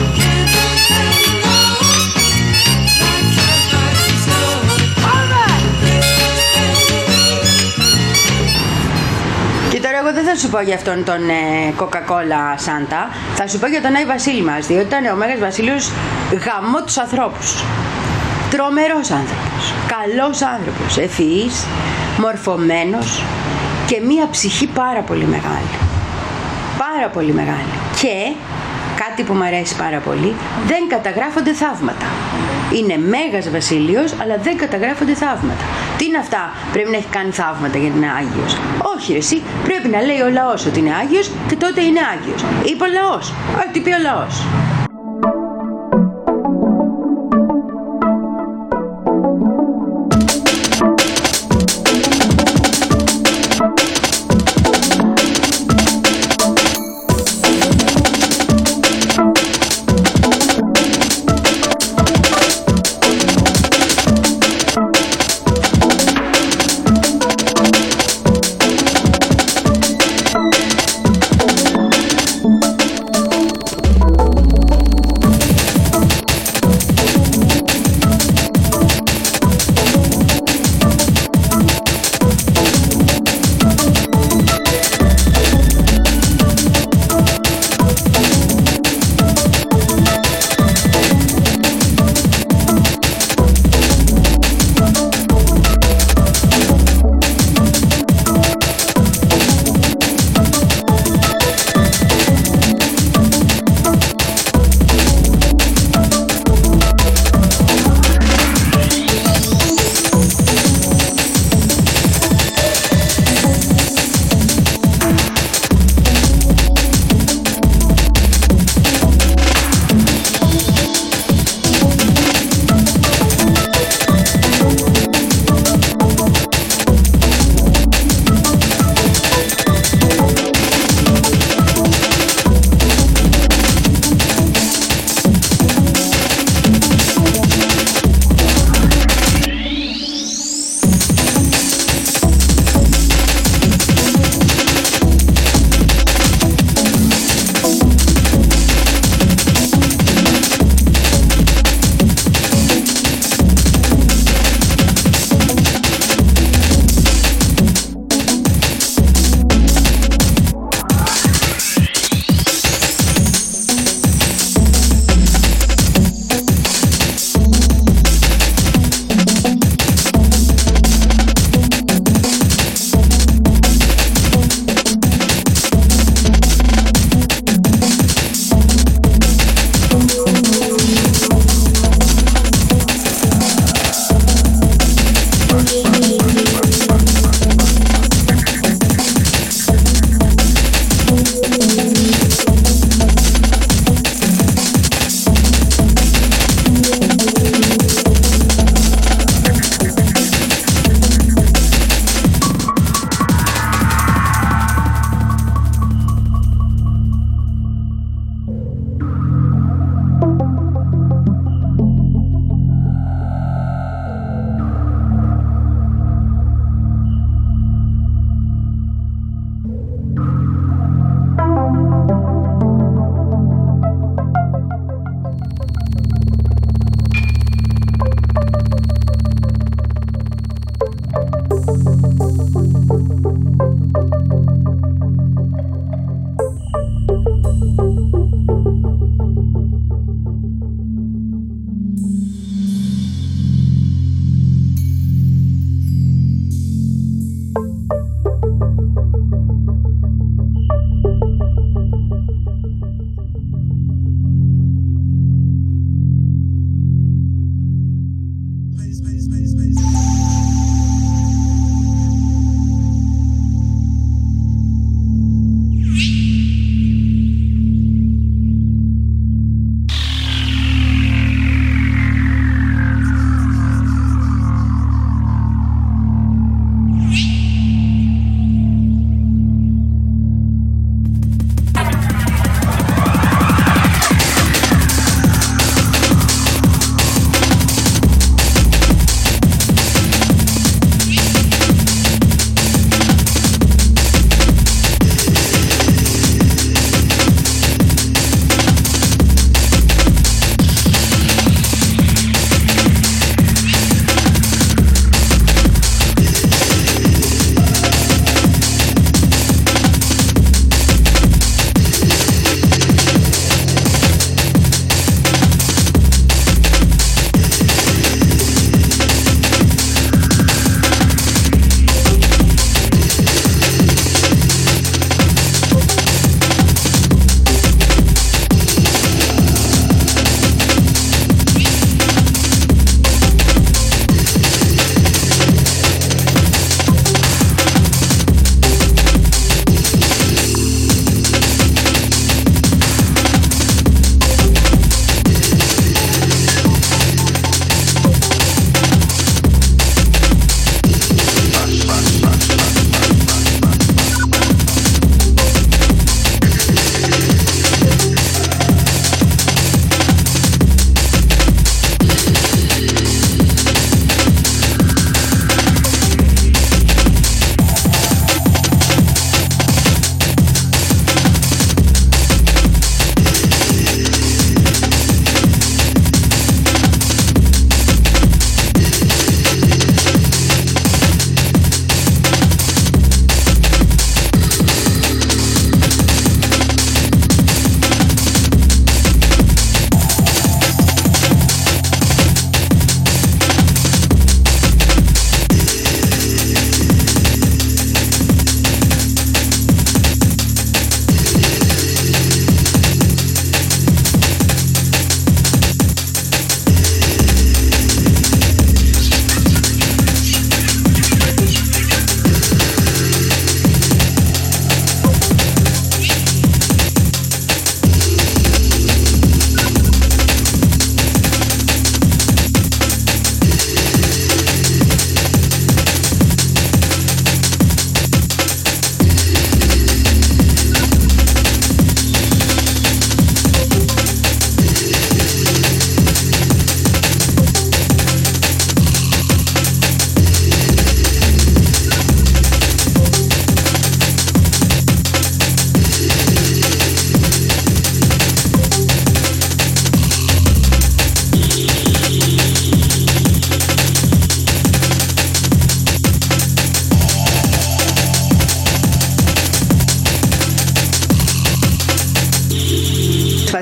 All right. Και τώρα εγώ δεν θα σου πω για αυτόν τον ε, Coca-Cola Santa, θα σου πω για τον Άι Βασίλη μας, διότι ήταν ο Μέγας Βασίλειος γαμώ τους ανθρώπους. Τρομερός άνθρωπος, καλός άνθρωπος, ευφυής, μορφωμένος και μία ψυχή πάρα πολύ μεγάλη. Πάρα πολύ μεγάλη. Και κάτι που μου αρέσει πάρα πολύ, δεν καταγράφονται θαύματα. Είναι Μέγας Βασίλειος, αλλά δεν καταγράφονται θαύματα. Τι είναι αυτά, πρέπει να έχει κάνει θαύματα για να είναι Άγιος? Όχι ρε εσύ, πρέπει να λέει ο λαός ότι είναι Άγιος και τότε είναι Άγιος. Είπε ο λαός, ό,τι πει ο λαός.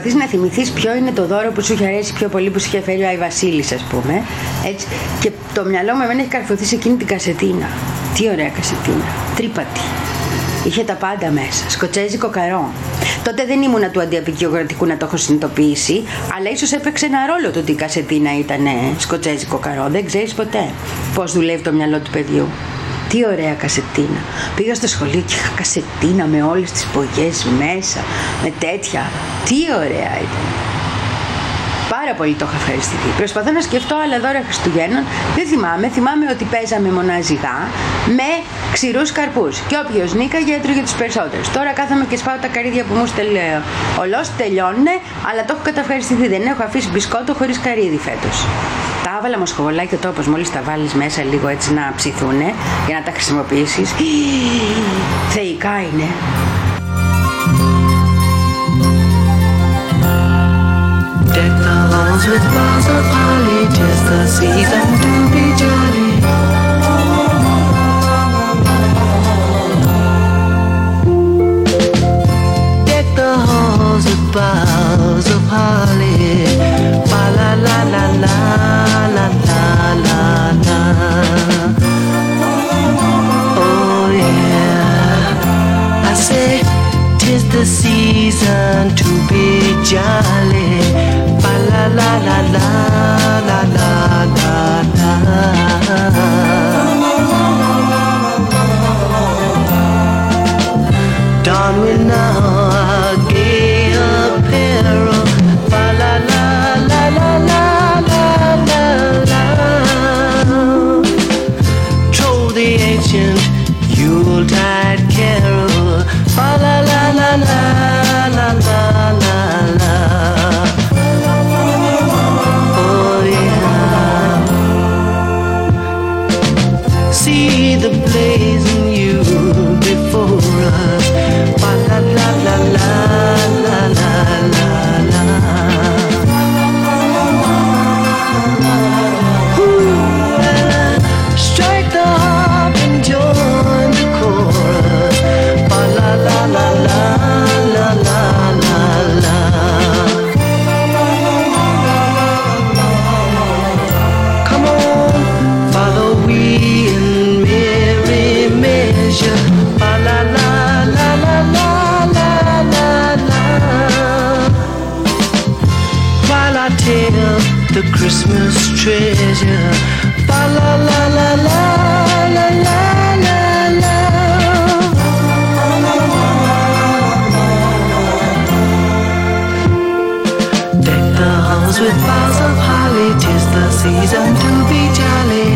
προσπαθείς να θυμηθείς ποιο είναι το δώρο που σου είχε αρέσει πιο πολύ, που σου είχε φέρει ο Άι Βασίλης, ας πούμε. Έτσι. Και το μυαλό μου εμένα έχει καρφωθεί σε εκείνη την κασετίνα. Τι ωραία κασετίνα. Τρίπατη. Είχε τα πάντα μέσα. Σκοτσέζικο καρό. Τότε δεν ήμουνα του αντιαπικιοκρατικού να το έχω συνειδητοποιήσει, αλλά ίσως έπαιξε ένα ρόλο το ότι η κασετίνα ήταν σκοτσέζικο καρό. Δεν ξέρεις ποτέ πώς δουλεύει το μυαλό του παιδιού. Τι ωραία κασετίνα. Πήγα στο σχολείο και είχα κασετίνα με όλες τις πογιές μέσα, με τέτοια. Τι ωραία ήταν. Πάρα πολύ το είχα ευχαριστηθεί. Προσπαθώ να σκεφτώ άλλα δώρα Χριστουγέννων. Δεν θυμάμαι. Θυμάμαι ότι παίζαμε μοναζιγά με ξηρούς καρπούς. Και όποιος νίκαγε έτρωγε τους περισσότερους. Τώρα κάθομαι και σπάω τα καρύδια που μου στέλνε. Ολώς τελειώνουνε, αλλά το έχω καταευχαριστηθεί. Δεν έχω αφήσει μπισκότο χωρίς καρύδι φέτος. Τα άβαλα μοσχοβολάκια το όπως μόλις τα βάλεις μέσα λίγο έτσι να ψηθούνε για να τα χρησιμοποιήσεις. Θεϊκά είναι. Deck the halls with boughs of holly, 'tis the season to be jolly. Deck the halls with boughs of holly, fa la la la la la la la la. Oh yeah, I say 'tis the season to be jolly. La la la la la la la la. Don we now our gay apparel. Fa la la la la la la la la. Troll the ancient Yuletide carol. Fa la la la la la la la la. See the blazing you before us. Fa la la la la la la la la. Ooh, strike the harp and join the chorus. Fa la la la la la la la la. Come on, follow we. Fa la la la la la la la la. While I tell the Christmas treasure. Fa la la la la la la la la. Deck the halls with boughs of holly, 'tis the season to be jolly.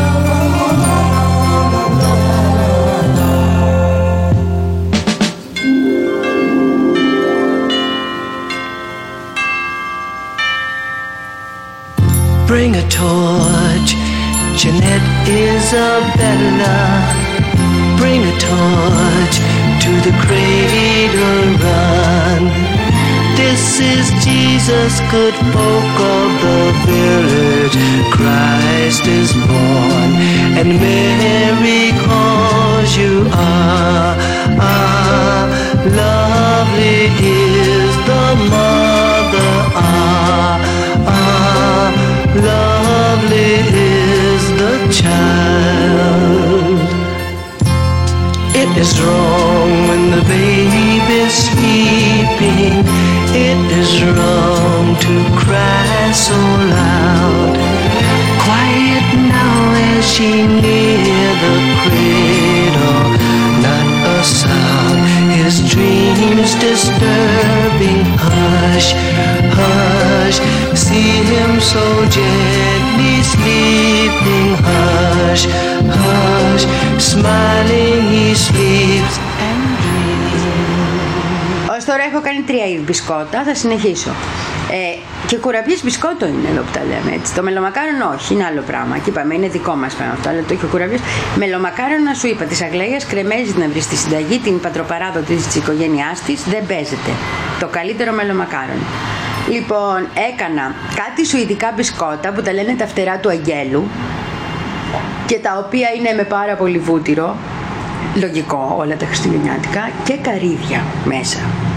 Bring a torch, Jeanette Isabella. Bring a torch, to the cradle run. This is Jesus, good folk of the village. Christ is born, and Mary calls you. Ah, ah, lovely is the mother. Ah, ah, lovely is the child. It is wrong when the baby's sleeping. It is wrong to cry so loud. Quiet now as she near the cradle. Not a sound, his dreams disturbing. Hush, hush, see him so gently sleeping. Hush, hush, smiling he sleeps and dreams. Ως τώρα έχω κάνει τρία είδη μπισκότα, θα συνεχίσω. Ε, και κουραμπιές μπισκότο είναι εδώ που τα λέμε έτσι. Το μελομακάρονο όχι, είναι άλλο πράγμα. Και είπαμε, είναι δικό μας πράγμα αυτό, αλλά το έχει ο κουραμπιές. Μελομακάρονα σου είπα, της Αγλαίας κρεμέζι να βρει στη συνταγή, την πατροπαράδοτη της οικογένειάς της, δεν παίζεται. Το καλύτερο μελομακάρονο. Λοιπόν, έκανα κάτι σουηδικά μπισκότα που τα λένε τα φτερά του αγγέλου και τα οποία είναι με πάρα πολύ βούτυρο, λογικό όλα τα χριστουγεννιάτικα, και καρύδια μέσα.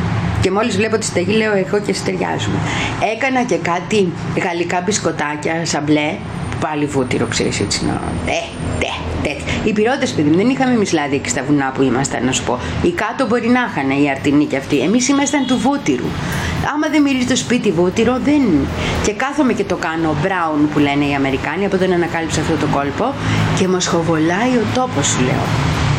Και μόλις βλέπω τη συνταγή λέω εγώ και εσύ ταιριάζουμε. Έκανα και κάτι γαλλικά μπισκοτάκια σαμπλέ, πάλι βούτυρο, ξέρεις, έτσι να... Ε, τε, τέτοια. Οι πυρώτες, παιδί μου, δεν είχαμε εμείς λάδι εκεί στα βουνά που ήμασταν, να σου πω. Οι κάτω μπορεί να είχαν, οι αρτινοί και αυτοί. Εμείς ήμασταν του βούτυρου. Άμα δεν μυρίζει το σπίτι βούτυρο, δεν. Και κάθομαι και το κάνω brown που λένε οι Αμερικάνοι, από όταν ανακάλυψα αυτό το κόλπο, και μας χοβολάει ο τόπος, σου λέω.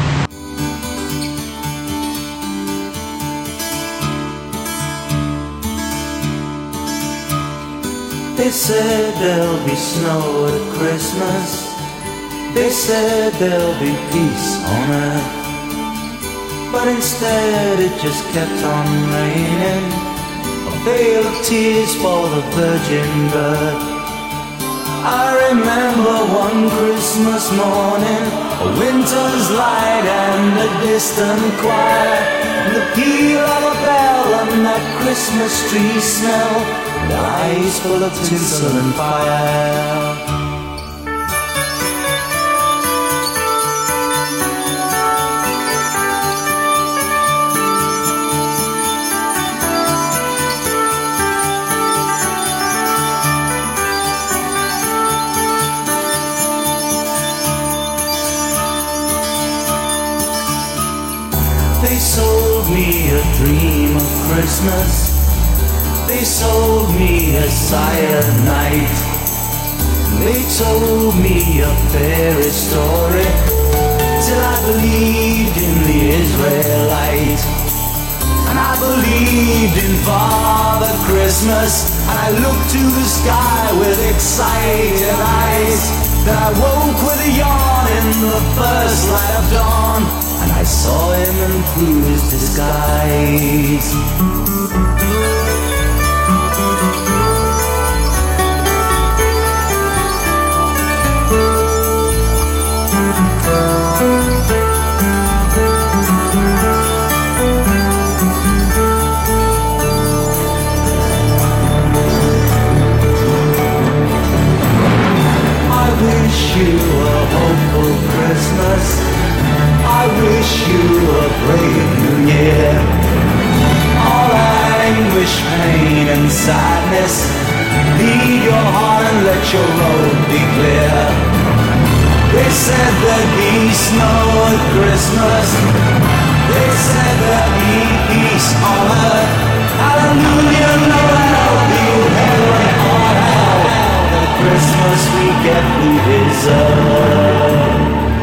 They said there'll be snow at Christmas. They said there'll be peace on earth. But instead it just kept on raining. A veil of tears for the virgin birth. I remember one Christmas morning, a winter's light and a distant choir, and the peal of a bell and that Christmas tree smell, and eyes full of tinsel and fire. They sold me a dream of Christmas. They sold me a cyanide. They told me a fairy story till I believed in the Israelite. And I believed in Father Christmas, and I looked to the sky with excited eyes. Then I woke with a yawn in the first light of dawn, and I saw him in through his disguise. I wish you a hopeful Christmas. I wish you a brave new year. All anguish, pain and sadness, lead your heart and let your road be clear. They said there'd be snow at Christmas. They said there'd be peace on earth. Hallelujah, Noel, be heaven on hell. The Christmas we get we deserve.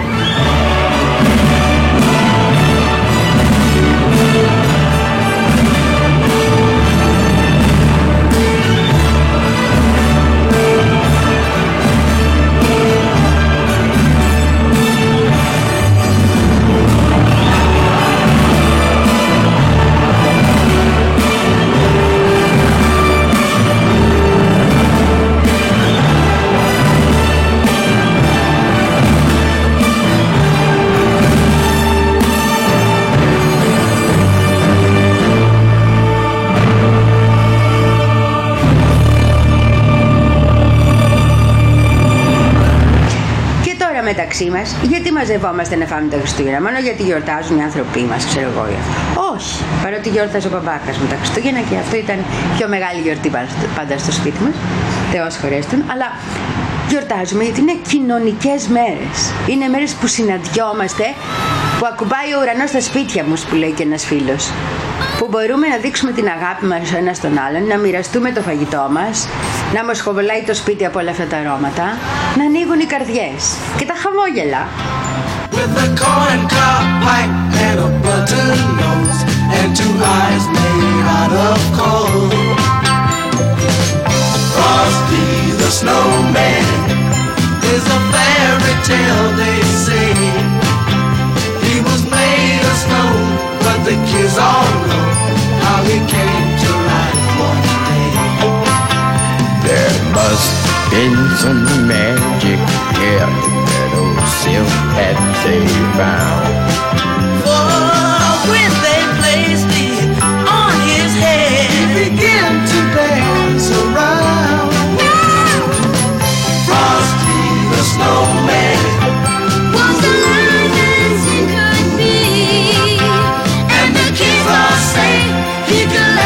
Μεταξύ μας, γιατί μαζευόμαστε να φάμε τα Χριστούγεννα, μόνο γιατί γιορτάζουν οι άνθρωποι μας, ξέρω εγώ. Όχι, παρότι γιόρταζε ο μπαμπάκας μου τα Χριστούγεννα και αυτό ήταν πιο μεγάλη γιορτή πάντα στο σπίτι μας, Θεός χωρέστον, αλλά γιορτάζουμε γιατί είναι κοινωνικές μέρες. Είναι μέρες που συναντιόμαστε, που ακουμπάει ο ουρανός στα σπίτια μου, που λέει και ένας φίλος. Που μπορούμε να δείξουμε την αγάπη μας ο ένας τον άλλον, να μοιραστούμε το φαγητό μας, να μας χοβολάει το σπίτι από όλα αυτά τα αρώματα, να ανοίγουν οι καρδιές και τα χαμόγελα. With a corn cob pipe and a button nose and two eyes made out of coal. Frosty the snowman is a fairy tale, they say. He was made of snow, but the kids all know how he came to life one day. There must have been some magic here that old silk hat they found. Oh, when they placed it on his head, He began to dance around. Frosty the snowman Was alive as he could be, and the kids all say he could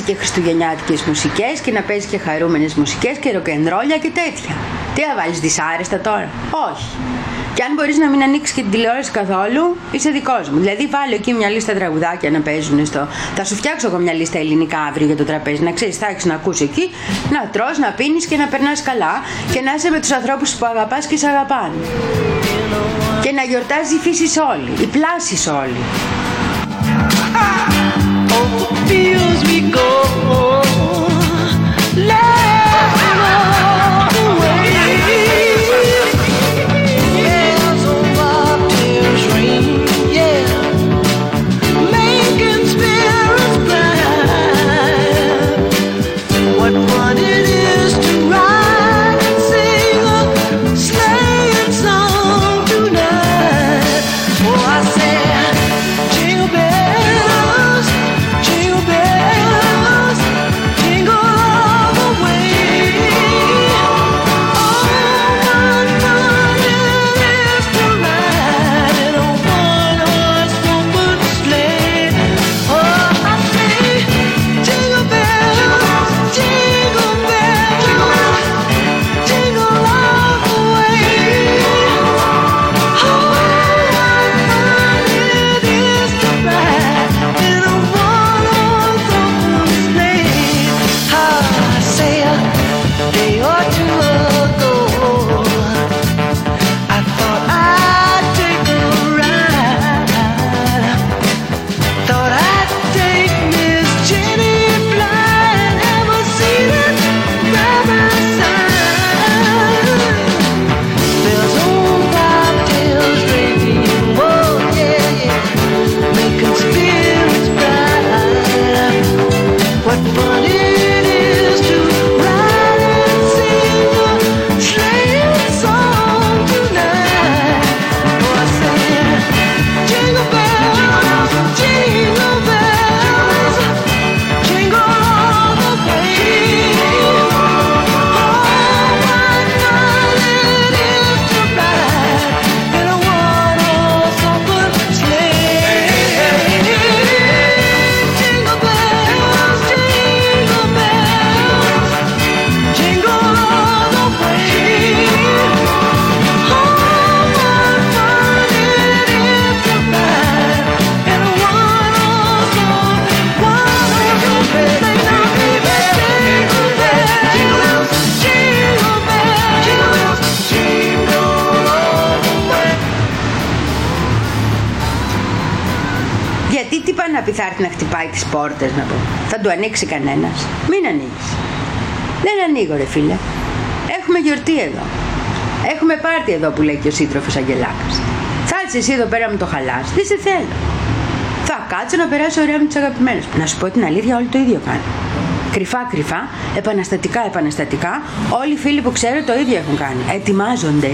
παίζει και χριστουγεννιάτικες μουσικές και να παίζει και χαρούμενες μουσικές και ροκενρόλια και τέτοια. Τι θα βάλεις δυσάρεστα τώρα? Όχι. Και αν μπορείς να μην ανοίξεις και την τηλεόραση καθόλου, είσαι δικός μου. Δηλαδή, βάλω εκεί μια λίστα τραγουδάκια να παίζουν στο. Θα σου φτιάξω εγώ μια λίστα ελληνικά αύριο για το τραπέζι. Να ξέρεις, θα έχεις να ακούσει εκεί, να τρως, να πίνεις και να περνάς καλά και να είσαι με τους ανθρώπους που αγαπάς και σε αγαπάνε. Και να γιορτάζει η φύση όλη, η πλάση όλη. πει θα έρθει να χτυπάει τις πόρτες, να πω. Θα του ανοίξει κανένας? Μην ανοίγεις. Δεν ανοίγω ρε φίλε. Έχουμε γιορτή εδώ. Έχουμε πάρτι εδώ που λέει και ο σύντροφος Αγγελάκας. Θα έρθεις εσύ εδώ πέρα με το χαλάς. Τι σε θέλω. Θα κάτσω να περάσω ωραία με τους αγαπημένους. Να σου πω την αλήθεια, όλοι το ίδιο κάνουν. Κρυφά κρυφά, επαναστατικά επαναστατικά, όλοι οι φίλοι που ξέρω το ίδιο έχουν κάνει. Ετοιμάζονται.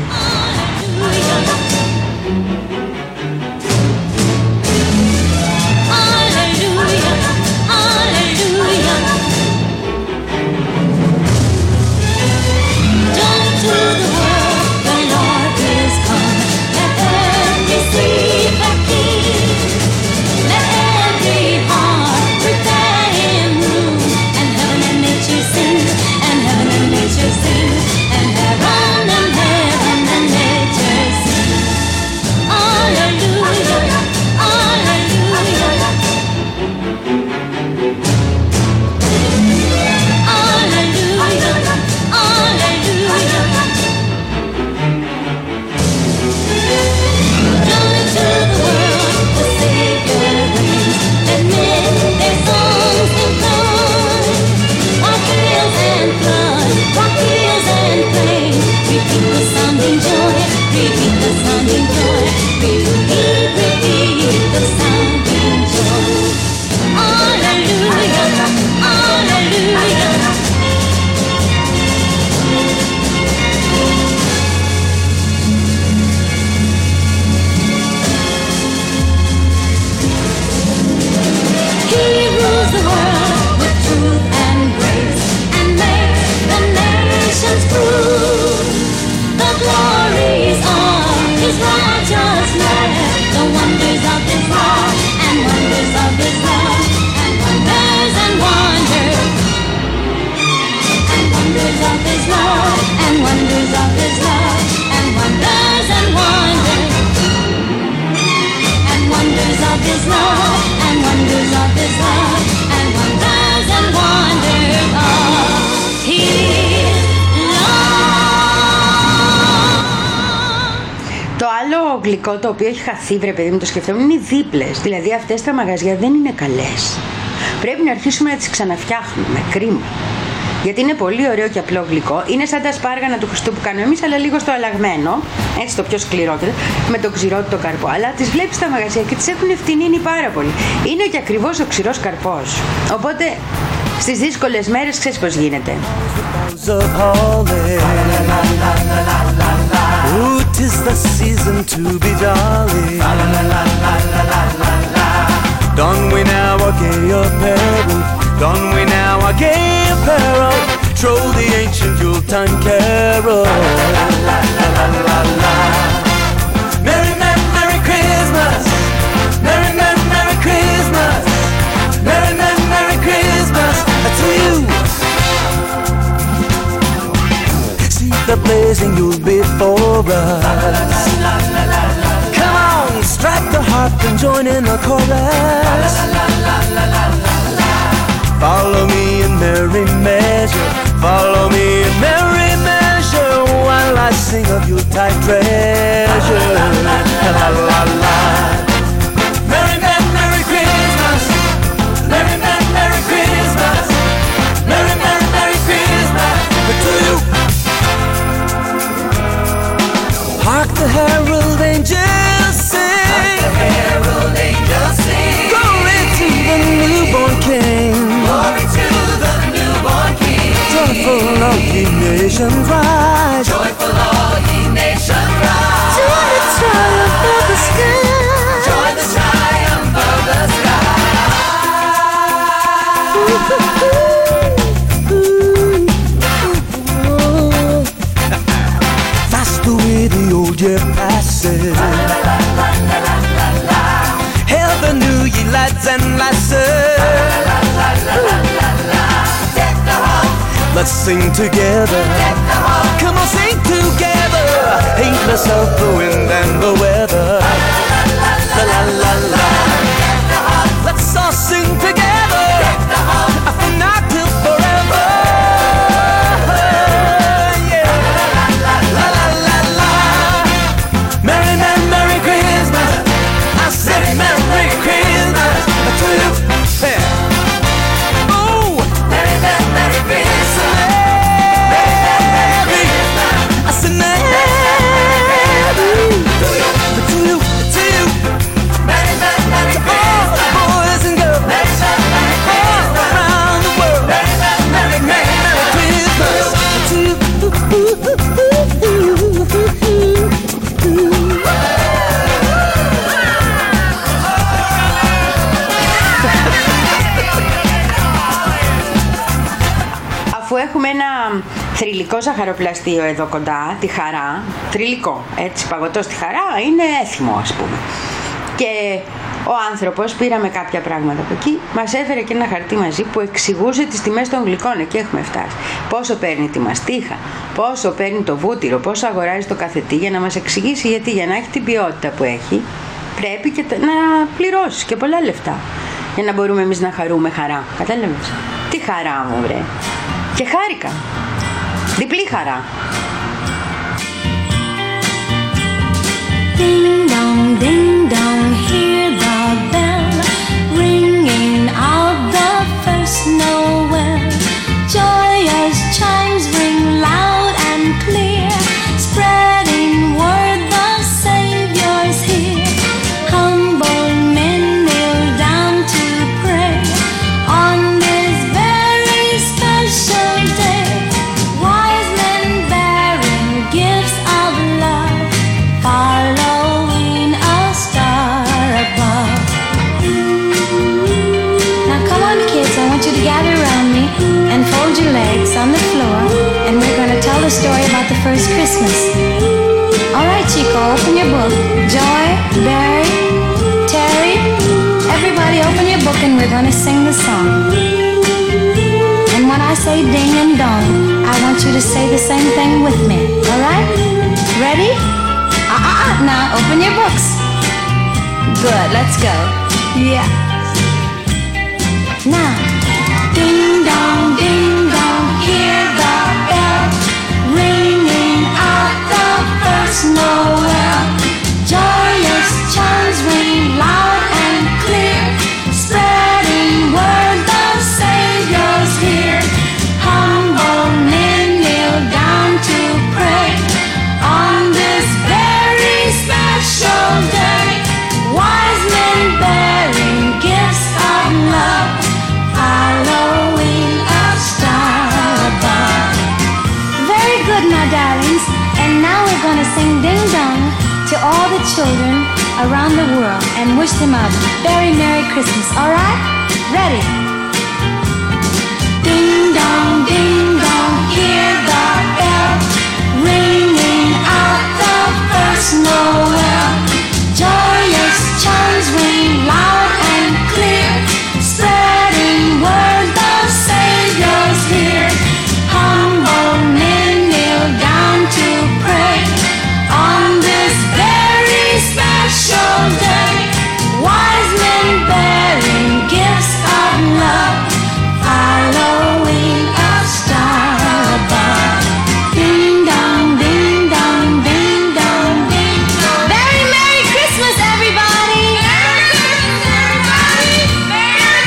and wonders of his love, and wonders and wonders, and wonders of his love, and wonders of his love, and wonders and wonders of his love. Το άλλο γλυκό το οποίο έχει χαθεί, βρε παιδί μου, το σκεφτόμουν, είναι οι δίπλες. Δηλαδή αυτές τα μαγαζιά δεν είναι καλές. Πρέπει να αρχίσουμε να τις ξαναφτιάχνουμε. Κρίμα. Γιατί είναι πολύ ωραίο και απλό γλυκό. Είναι σαν τα σπάργανα του Χριστού που κάνουμε εμείς, αλλά λίγο στο αλλαγμένο. Έτσι το πιο σκληρό, με το ξηρό του το καρπό. Αλλά τις βλέπεις στα μαγαζιά και τις έχουν ευθυνίνει πάρα πολύ. Είναι και ακριβώς ο ξηρός καρπός. Οπότε στις δύσκολες μέρες ξέρεις πώς γίνεται. Ooh, 'tis the season to be jolly. Don we now a gay apparel, don we now a gay apparel, troll the ancient Yuletime carol. La, la, la, la, la, la. Merry men, Merry Christmas, Merry men, Merry Christmas, Merry men, Merry Christmas to you. See the blazing Yule before us. Come on, strike the harp and join in the chorus. Follow me in merry measure, follow me in merry measure, while I sing of Yuletide treasure. La la la la. Merry men, Merry Christmas, Merry men, Merry Christmas, Merry men, Merry Christmas to you. Hark the herald angels sing, hark the herald angels sing, glory to the newborn King, glory to the newborn King. Joyful all ye nations rise, joyful all ye nations rise. Joy the triumph of the sky, joy the triumph of the sky. Fast away the old year passes, hail the new ye lads and lasses. Let's sing together, come on sing together, heedless of the wind and the weather. La la la la. Let's all sing together, from now till forever. Yeah. La la la la. Merry men, Merry Christmas. I said Merry Christmas to you. Hey. Oh, Merry men, Merry Christmas. Merry, I said Merry to you, to you, to you. Merry men, Merry Christmas. To all the boys and girls, Merry men, Merry Christmas. All around the world, Merry men, Merry, Merry, Merry Christmas to you. Αφού έχουμε ένα θρυλικό ζαχαροπλαστείο εδώ κοντά, τη Χαρά, θρυλικό, έτσι, παγωτό στη Χαρά, είναι έθιμο ας πούμε. Και ο άνθρωπος, πήραμε κάποια πράγματα από εκεί, μας έφερε και ένα χαρτί μαζί που εξηγούσε τις τιμές των γλυκών, εκεί έχουμε φτάσει. Πόσο παίρνει τη μαστίχα, πόσο παίρνει το βούτυρο, πόσο αγοράζει το καθετή, για να μας εξηγήσει γιατί, για να έχει την ποιότητα που έχει, πρέπει και να πληρώσει και πολλά λεφτά, για να μπορούμε εμείς να χαρούμε χαρά. Κατάλαβες? Τι χαρά μου βρε. Και χάρηκα. Διπλή χαρά. Ding dong, ding dong, hear the bell ringing out the first Noel. Joyous chimes ring loud and clear, spreading word the Savior's here. Humble men kneel down to pray on this very special day. Wise men bearing gifts of love, following a star above. Now come on kids, I want you to gather around me and fold your legs on the floor, and we're going to tell the story about the first Christmas. Alright Chico, open your book. Joy, Barry, Terry, everybody open your book and we're going to sing the song. And when I say ding and dong, I want you to say the same thing with me. Alright? Ready? Uh uh uh. Now open your books. Good, let's go. Yeah. Now, ding dong, ding dong, hear the bell ringing out the first Noel. Joyous chimes ring loud and clear, spreading word the Savior's here. Humble men kneel down to pray on this very special day. Wise men bearing gifts of love, following a star above. Very good, my darlings. And now we're going to sing ding dong to all the children around the world and wish them a very Merry Christmas. All right? Ready? Ding dong, ding dong, hear the bell ringing out the first Noel. Joyous chimes ring loud and clear, spreading word the Savior's here. Humble men kneel down to pray on this very special day. Wise men bearing gifts of love, following a star above. Ding dong, ding dong, ding dong, ding dong. Very Merry Christmas, everybody! Merry Christmas, everybody! Merry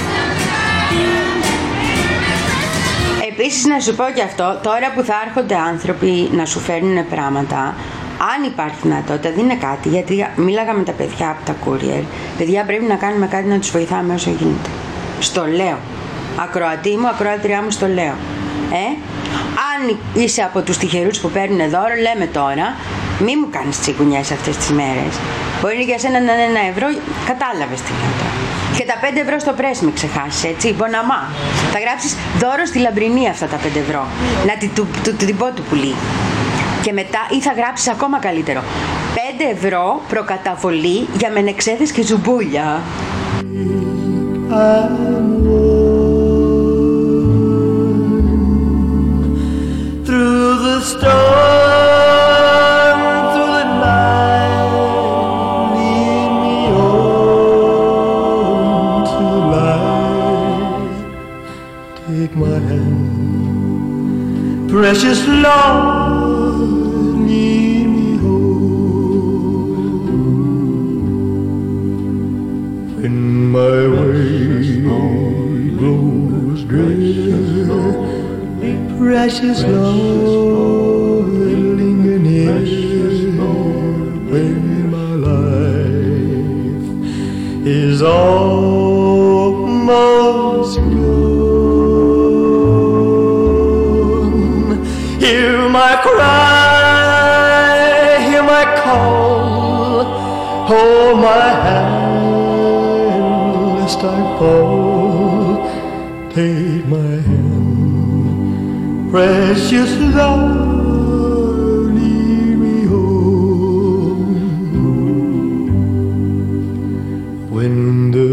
Christmas! Επίσης να σου πω και αυτό, τώρα που θα έρχονται άνθρωποι να σου φέρνουν πράγματα, αν υπάρχει δυνατότητα, δεν είναι κάτι, γιατί μίλαγα με τα παιδιά από τα courier. Παιδιά, πρέπει να κάνουμε κάτι να τους βοηθάμε όσο γίνεται. Στο λέω. Ακροατή μου, ακροάτριά μου, στο λέω. Ε? Αν είσαι από τους τυχερούς που παίρνουν δώρο, λέμε τώρα, μη μου κάνεις τσιγκουνιές αυτές τις μέρες. Μπορεί για σένα να είναι ένα ευρώ, κατάλαβες τι λέω τώρα. Και τα πέντε ευρώ στο πρέσ μην ξεχάσεις, έτσι, μποναμά. Θα γράψεις δώρο στη Λαμπρινή αυτά τα πέντε ευρώ. Να την του, του, του, του, του πουλί. Και μετά ή θα γράψεις ακόμα καλύτερο. πέντε ευρώ προκαταβολή για μενεξέδες και ζουμπούλια. Through the storm, through the night, lead me on to light. Take my hand, precious Lord, lead me home. When my way grows drear, precious Lord, linger near when my life is almost gone. Hear my cry, hear my call, hold my hand lest I fall. Take my hand, precious Lord, lead me home. When the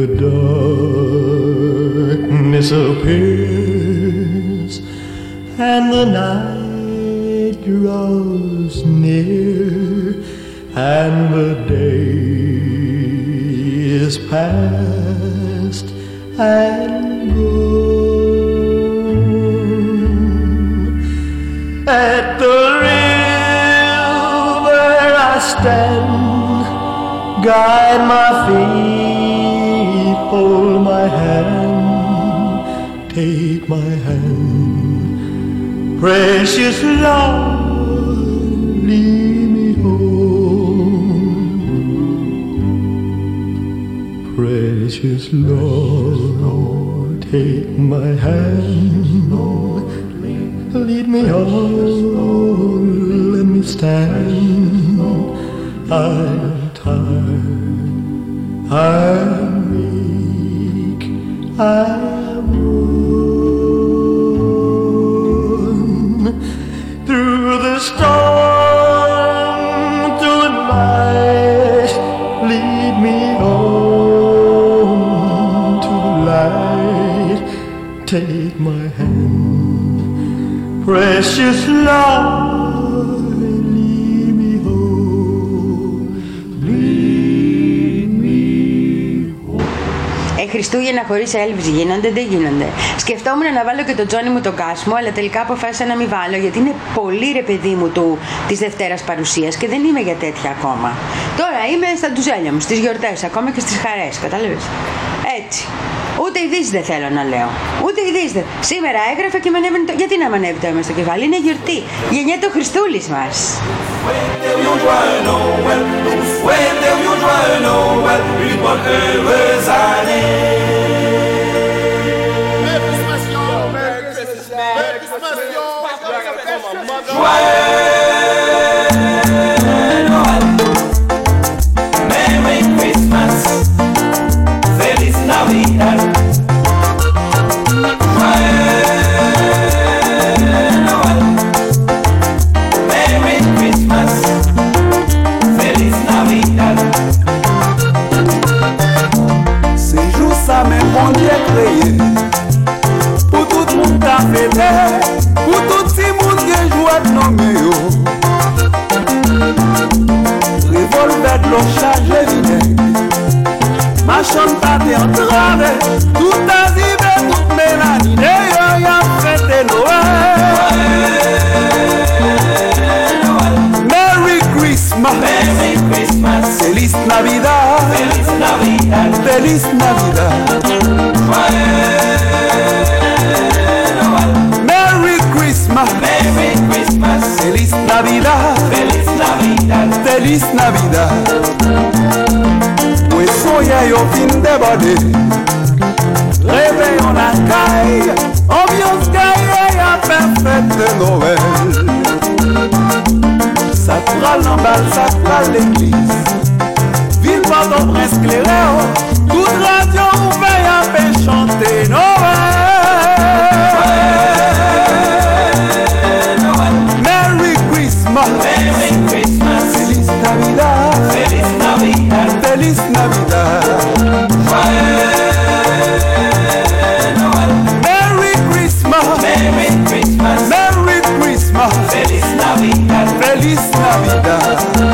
darkness appears and the night draws near and the day is past and gone, at the river I stand, guide my feet, hold my hand, take my hand, precious Lord, lead me home. Precious Lord, take my hand, lead me on, let me stand. I'm tired, I'm weak, I'm worn. Through the storm, through the night, lead me on to the light. Take my hand, precious love, lead me home, lead me home. Ε, Χριστούγεννα χωρίς Elvis γίνονται, δεν γίνονται. Σκεφτόμουν να βάλω και το Τζόνι μου τον Κάσμο, αλλά τελικά αποφάσισα να μην βάλω, γιατί είναι πολύ ρε παιδί μου του της Δευτέρας παρουσίας και δεν είμαι για τέτοια ακόμα. Τώρα είμαι στα ντουζέλια μου, στις γιορτές, ακόμα και στις χαρές, κατάλαβες. Έτσι. Ούτε ειδήσεις δεν θέλω να λέω. Ούτε ειδήσεις δεν. Σήμερα έγραφα και με ανέβαινε το. Γιατί να με ανέβει το αίμα στο κεφάλι, είναι γιορτή. Γεννιέται ο Χριστούλης μας. Pour tout le monde qu'a fêté, pour tout le monde qui joue de nos mieux. Revolver de l'eau chargée vinaigre, machine pas d'entrave, tout azimé, toute mélanine, y a fêté Noël. Merry Christmas, Merry Christmas, Feliz Navidad, Feliz Navidad, Feliz Navidad. Merry Christmas, Merry Christmas, Feliz Navidad, Feliz Navidad, Feliz Navidad. Pues hoy hay un fin de body, réveillons la caille, ambiance caille à parfaite Noël. Ça prend l'emballe, ça prend l'église, ville par ton prince clairéo, toute radio ouverte à faire chanter Noël. Merry Christmas, Merry Christmas, Feliz Navidad, Feliz Navidad, Feliz Navidad. Merry Christmas, Merry Christmas, Merry Christmas, Feliz Navidad, Feliz Navidad.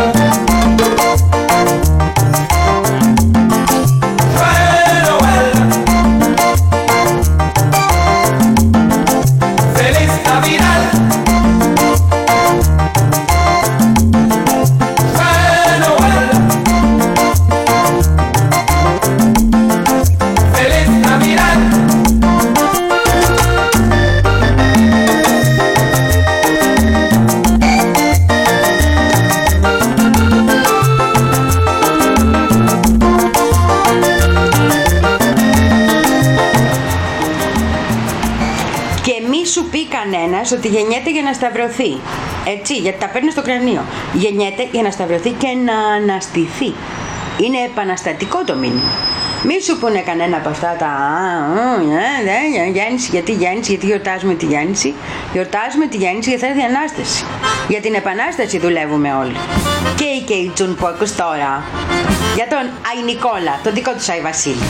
Κανένας ότι γεννιέται για να σταυρωθεί. Έτσι, γιατί τα παίρνει στο κρανίο. Γεννιέται για να σταυρωθεί και να αναστηθεί. Είναι επαναστατικό το μήνυμα. Μη σου πούνε κανένα από αυτά τα γέννηση, γιατί γέννηση, γιατί γιορτάζουμε τη γέννηση. Γιορτάζουμε τη γέννηση γιατί θα έρθει η Ανάσταση. Για την Επανάσταση δουλεύουμε όλοι. Και η Κέιτσουν που ακούς τώρα. Για τον Άι Νικόλα, τον δικό του Άι Βασίλη.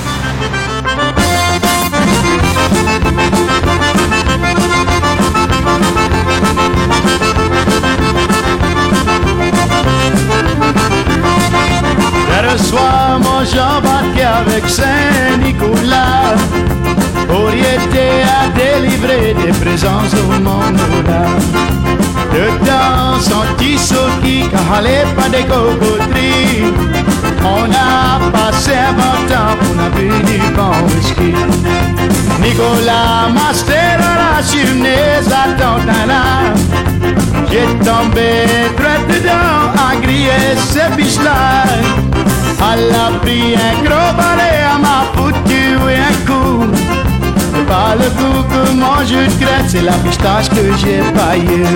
Hier soir, mon j'embarquais avec Saint-Nicolas pour y aider à délivrer des présents au monde-là. Dedans son petit saut qui calait pas des cocoteries, on a passé un bon temps pour n'a bu du bon whisky. Nicolas m'a stiré la cheminée à ton talent. J'ai tombé très dedans à griller ces biches-là. Elle a pris un gros balai, elle m'a foutu un coup. Pas le goût que mon jus de crête, c'est la pistache que j'ai paillée.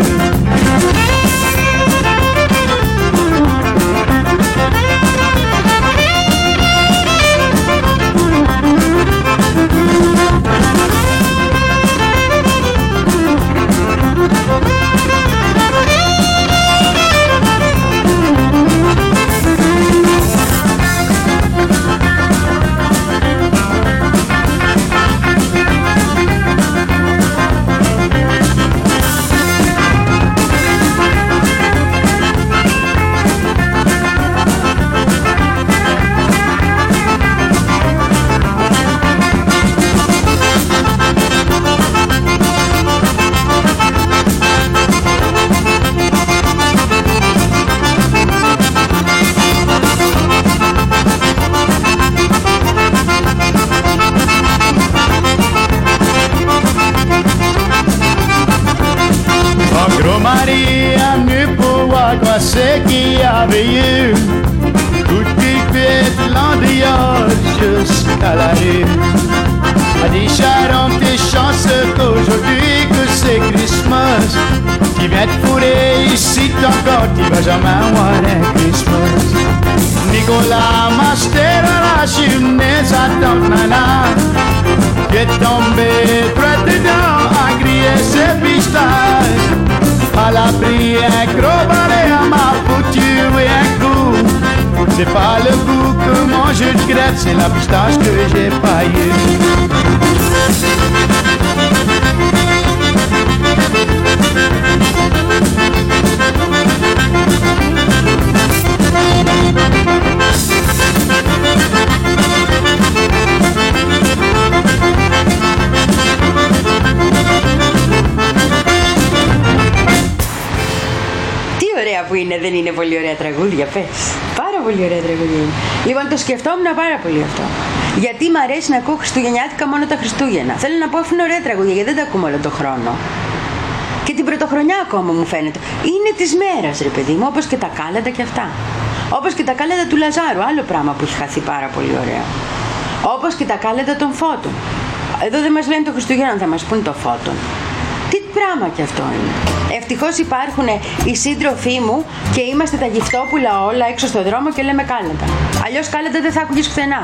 Maria, nu på agua sequía veilleux. Tout est fait l'endroit jusqu'à la rue. A dit Sharon, t'es chanceux qu'aujourd'hui que c'est Christmas. Tu viens te fourrer ici encore, tu vas jamais avoir un Christmas. Nicolas Master à la cheminée, ça tombe nana. Qui est tombé droit dedans, à crier ses pistaches. Elle a pris un gros balai, elle m'a foutu un coup. C'est pas le goût que moi je regrette, c'est la pistache que j'ai pas eu. Ωραία που είναι, δεν είναι πολύ ωραία τραγούδια, πες. Πάρα πολύ ωραία τραγούδια είναι. Λοιπόν, το σκεφτόμουν πάρα πολύ αυτό. Γιατί μ' αρέσει να ακούω χριστουγεννιάτικα μόνο τα Χριστούγεννα. Θέλω να πω αφού είναι ωραία τραγούδια, γιατί δεν τα ακούμε όλο τον χρόνο. Και την πρωτοχρονιά ακόμα μου φαίνεται. Είναι της μέρας, ρε παιδί μου, όπως και τα κάλαντα και αυτά. Όπως και τα κάλαντα του Λαζάρου, άλλο πράγμα που έχει χαθεί πάρα πολύ ωραία. Όπως και τα κάλαντα των Φώτων. Εδώ δεν μας λένε το Χριστούγεννα, θα μας πούν το Φώτων. Τι πράγμα κι αυτό είναι. Ευτυχώς υπάρχουν οι σύντροφοί μου και είμαστε τα γυφτόπουλα όλα έξω στον δρόμο και λέμε κάλαντα. Αλλιώς κάλαντα δεν θα άκουγες πουθενά.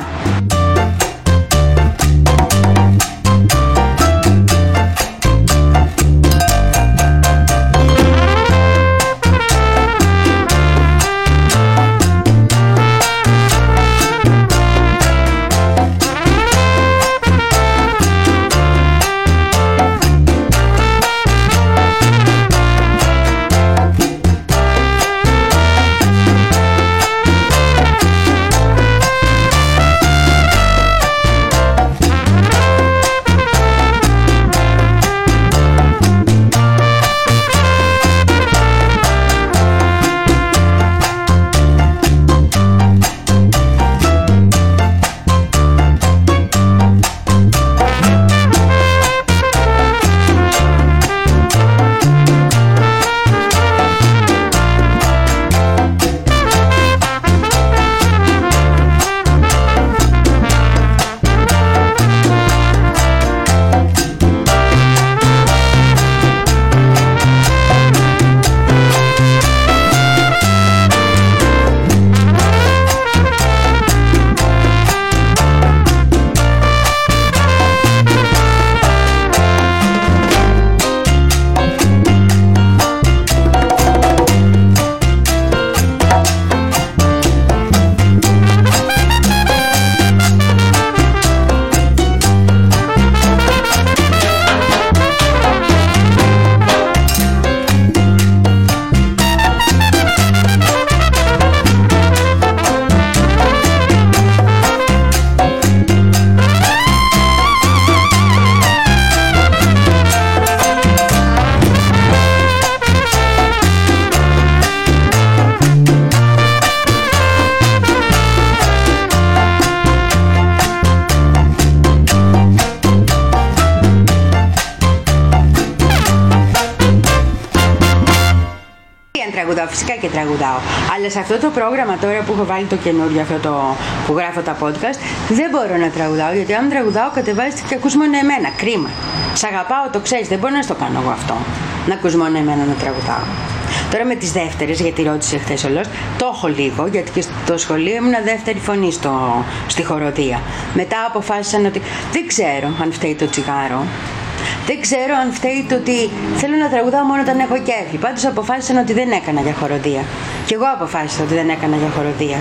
τραγουδάω, φυσικά και τραγουδάω. Αλλά σε αυτό το πρόγραμμα τώρα που έχω βάλει το καινούριο, αυτό το που γράφω τα podcast, δεν μπορώ να τραγουδάω. Γιατί αν τραγουδάω, κατεβάζετε και ακούς μόνο εμένα. Κρίμα. Σ' αγαπάω, το ξέρεις, δεν μπορώ να στο κάνω εγώ αυτό. Να ακούς μόνο εμένα να τραγουδάω. Τώρα με τις δεύτερες, γιατί ρώτησε χθες ο Λος, το έχω λίγο, γιατί και στο σχολείο ήμουν δεύτερη φωνή στο, στη χοροδία. Μετά αποφάσισαν ότι δεν ξέρω αν φταίει το τσιγάρο. Δεν ξέρω αν φταίει το ότι θέλω να τραγουδάω μόνο όταν έχω κέφι. Πάντως αποφάσισαν ότι δεν έκανα για χοροδία. Και εγώ αποφάσισα ότι δεν έκανα για χοροδία.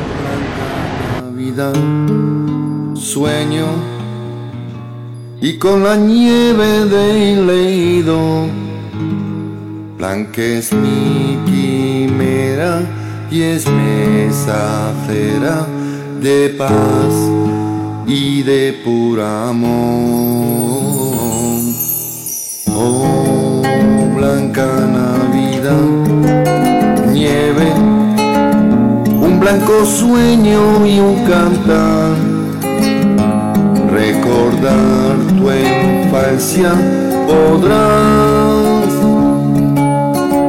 Sueño y con la nieve del leído, blanca es mi quimera y es mensajera de paz y de puro amor. Oh, blanca Navidad, nieve, un blanco sueño y un cantar, recordar tu infancia podrás.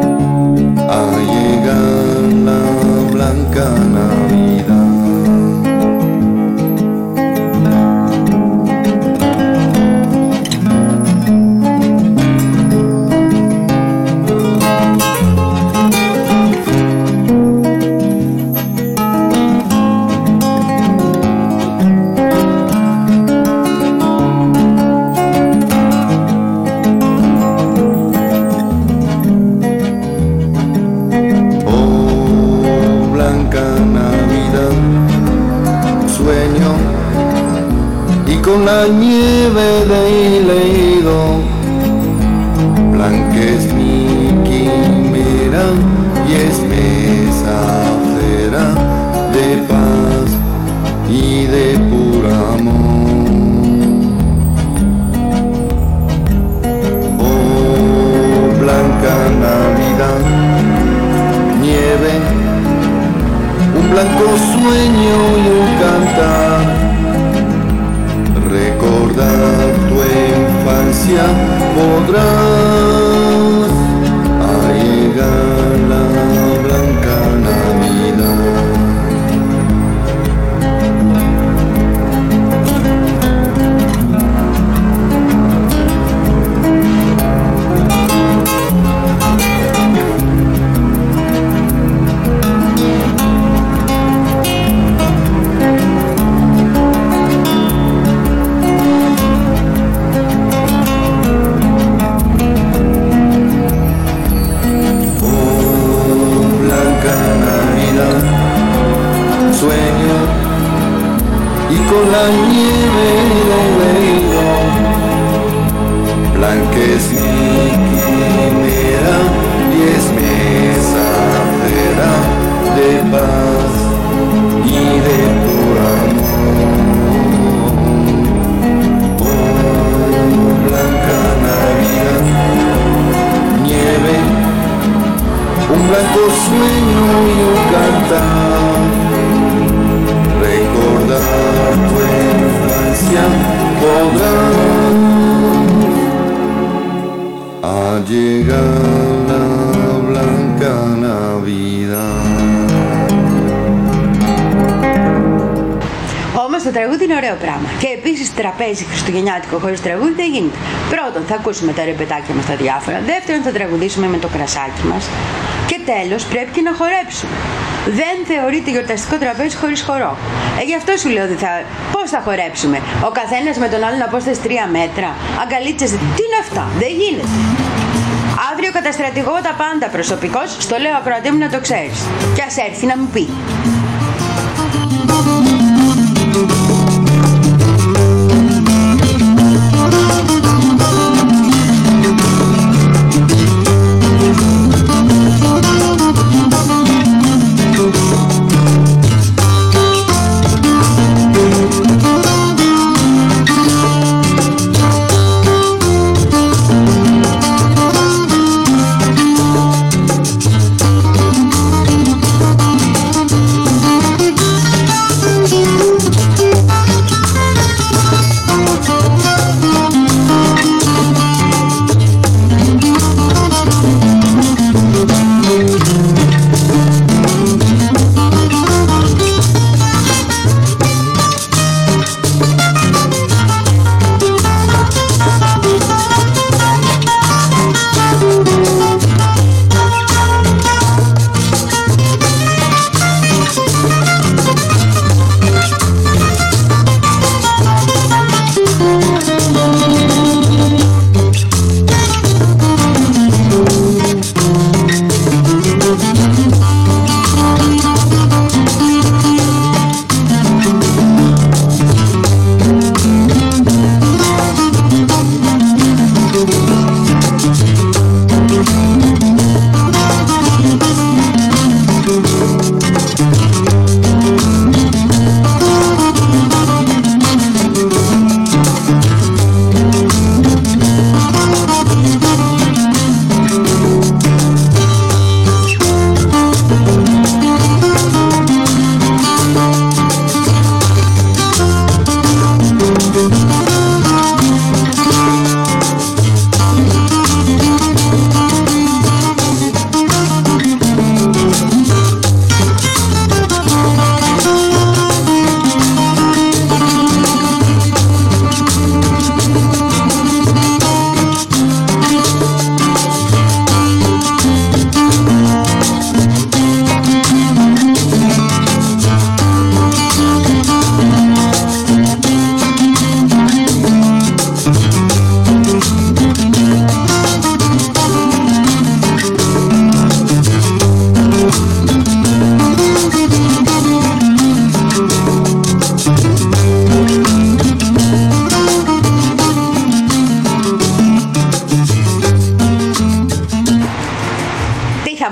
con la nieve de leído, blanca es mi quimera y es mensajera de paz y de puro amor. Oh, blanca Navidad, nieve, un blanco sueño y un cantar, recordar tu infancia podrás a llegar la blanca Navidad. Sueño y con la nieve de leído, blanca es mi quimera y es mensajera de paz y de puro amor. Oh, blanca Navidad, nieve, un blanco sueño y un cantar, recordar tu infancia podrás a llegar la blanca Navidad. Όμως το τραγούδι είναι ωραίο πράγμα. Και επίσης τραπέζι χριστουγεννιάτικο χωρίς τραγούδι δεν γίνεται. Πρώτον, θα ακούσουμε τα ρεπετάκια μας τα διάφορα. Δεύτερον, θα τραγουδήσουμε με το κρασάκι μας. Και τέλος, πρέπει και να χορέψουμε. Δεν θεωρείται γιορταστικό τραπέζι χωρίς χορό. Ε, γι' αυτό σου λέω ότι θα... πώς θα χορέψουμε. Ο καθένας με τον άλλον απόσταση τρία μέτρα. Αγκαλίτσες, τι είναι αυτά, δεν γίνεται. Αύριο καταστρατηγώ τα πάντα προσωπικώς, στο λέω ακροατή μου να το ξέρεις. Κι ας έρθει να μου πει.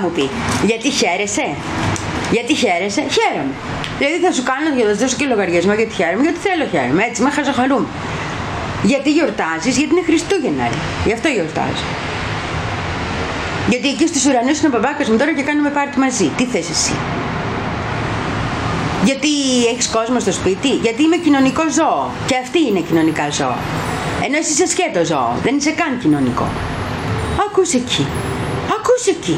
μου πει, γιατί χαίρεσαι. Γιατί χαίρεσαι, χαίρομαι. Δηλαδή θα σου κάνω για να σου δώσω και λογαριασμό γιατί χαίρομαι, γιατί θέλω χαίρομαι. Έτσι, με χαζοχαρούμε. Γιατί γιορτάζεις, γιατί είναι Χριστούγεννα, ρε. Γι' αυτό γιορτάζω. Γιατί εκεί στους ουρανούς είναι ο μπαμπάκας μου τώρα και κάνουμε πάρτι μαζί. Τι θες εσύ. Γιατί έχεις κόσμο στο σπίτι, γιατί είμαι κοινωνικό ζώο. Και αυτοί είναι κοινωνικά ζώα. Ενώ εσύ είσαι σκέτο ζώο, δεν είσαι καν κοινωνικό. Ακούς εκεί. Ακούς εκεί.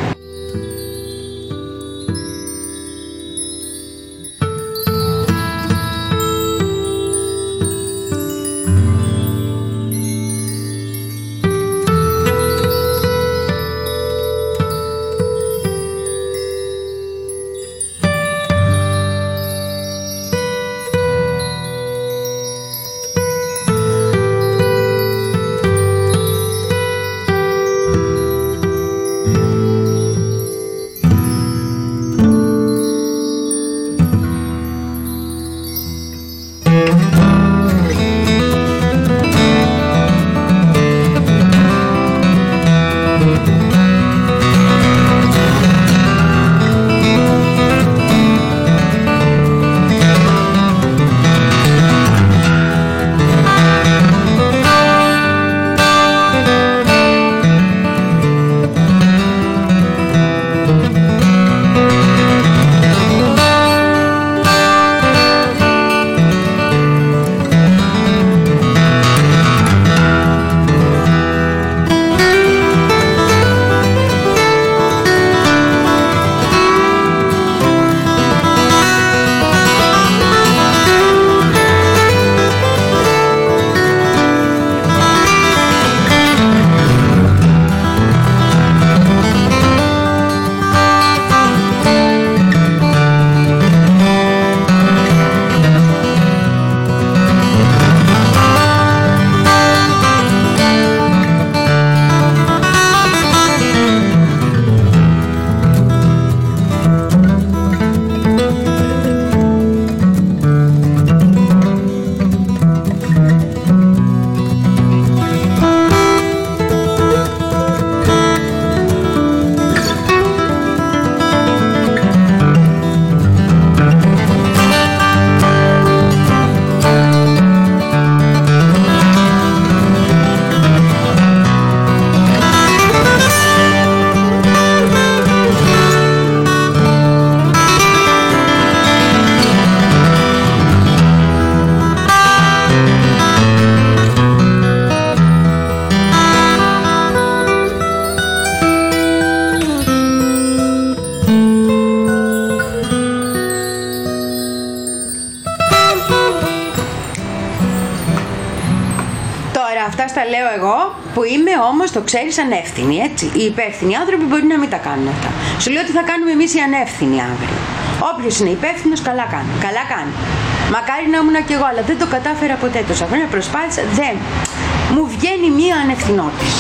Αυτά στα λέω εγώ που είμαι όμως, το ξέρεις, ανεύθυνη, έτσι. Οι υπεύθυνοι άνθρωποι μπορεί να μην τα κάνουν αυτά. Σου λέω ότι θα κάνουμε εμείς οι ανεύθυνοι αύριο. Όποιος είναι υπεύθυνος, καλά κάνει. Καλά κάνει. Μακάρι να ήμουν κι εγώ, αλλά δεν το κατάφερα ποτέ. Τόσα χρόνια προσπάθησα, δεν. Μου βγαίνει μία ανευθυνότης.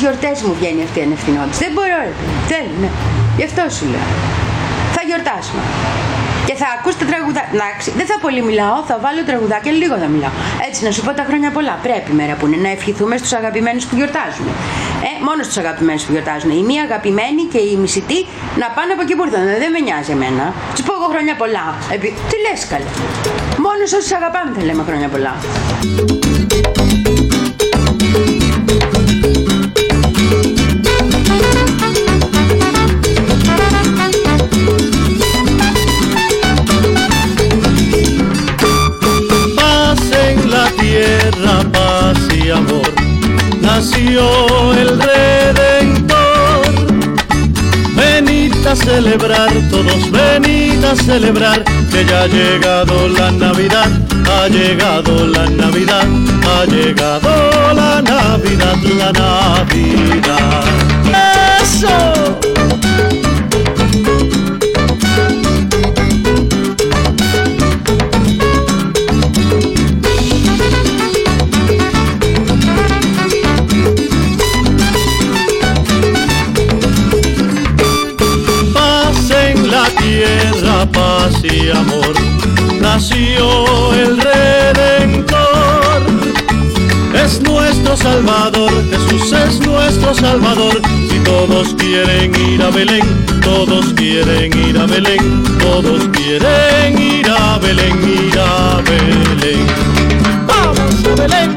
γιορτές μου βγαίνει αυτή η ανευθυνότητα. Δεν μπορώ, ρε. Θέλω, ναι. Γι' αυτό σου λέω. Θα γιορτάσουμε. Και θα ακούς τα τραγουδάκια. Δεν θα πολύ μιλάω, θα βάλω τραγουδάκια, λίγο θα μιλάω. Έτσι, να σου πω τα χρόνια πολλά. Πρέπει μέρα που είναι να ευχηθούμε στους αγαπημένους που γιορτάζουν. Ε, μόνο στους αγαπημένους που γιορτάζουν. Οι μη αγαπημένοι και οι μισητοί να πάνε από εκεί που ήρθαν. Δεν με νοιάζει εμένα. Τους πω εγώ χρόνια πολλά. Επί... Τι λες καλέ. Μόνο όσους αγαπάμε θα λέμε χρόνια πολλά. Paz y amor, nació el Redentor. Venid a celebrar, todos venid a celebrar, que ya ha llegado la Navidad, ha llegado la Navidad, ha llegado la Navidad, la Navidad. ¡Eso! Paz y amor, nació el Redentor. Es nuestro Salvador, Jesús es nuestro Salvador. Si todos quieren ir a Belén, todos quieren ir a Belén, todos quieren ir a Belén, ir a Belén. ¡Vamos a Belén!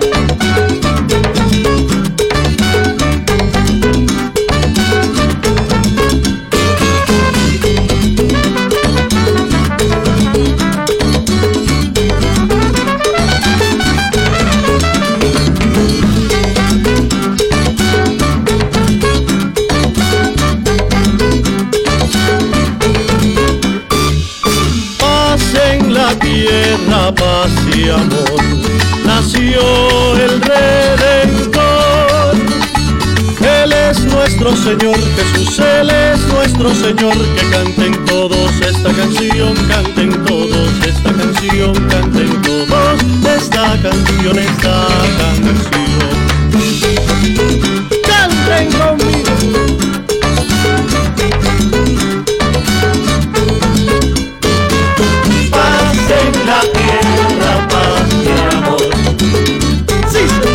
Paz y amor, nació el Redentor. Él es nuestro Señor, Jesús, Él es nuestro Señor. Que canten todos esta canción, canten todos esta canción, canten todos esta canción, esta canción. Canten conmigo. La tierra, paz y amor. Sí, sí.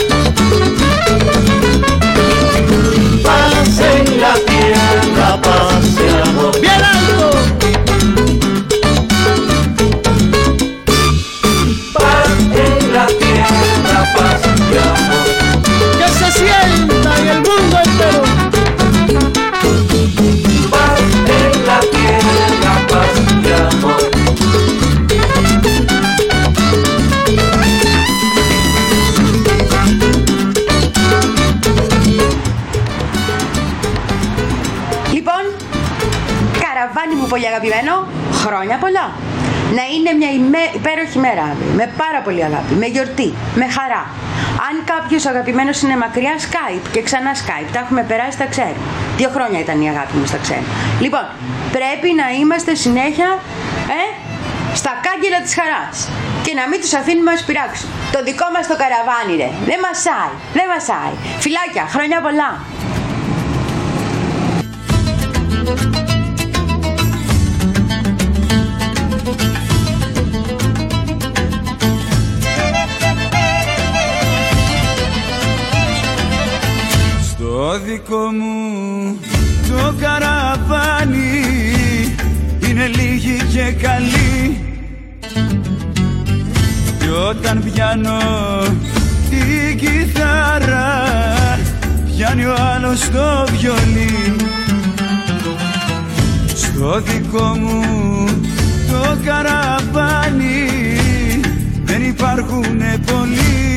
Paz en la tierra, paz y amor. Bien alto. Paz en la tierra, paz y amor. Que se sienta en el mundo entero. Paz en la tierra, paz y amor. Καραβάνι μου πολύ αγαπημένο, χρόνια πολλά. Να είναι μια ημέ... υπέροχη μέρα αύριο, με πάρα πολύ αγάπη, με γιορτή, με χαρά. Αν κάποιος αγαπημένος είναι μακριά, Skype και ξανά Skype, τα έχουμε περάσει, τα ξέρουμε. Δύο χρόνια ήταν η αγάπη μας, τα ξέρουμε. Λοιπόν, πρέπει να είμαστε συνέχεια ε, στα κάγκελα της χαράς και να μην τους αφήνουμε να μας πειράξουν. Το δικό μας το καραβάνι ρε, δεν μασάει, δεν μασάει. Φιλάκια, χρόνια πολλά. Το δικό μου το καραβάνι είναι λίγοι και καλοί. Κι όταν πιάνω την κιθάρα πιάνει ο άλλος το βιολί. Στο δικό μου το καραβάνι δεν υπάρχουνε πολλοί.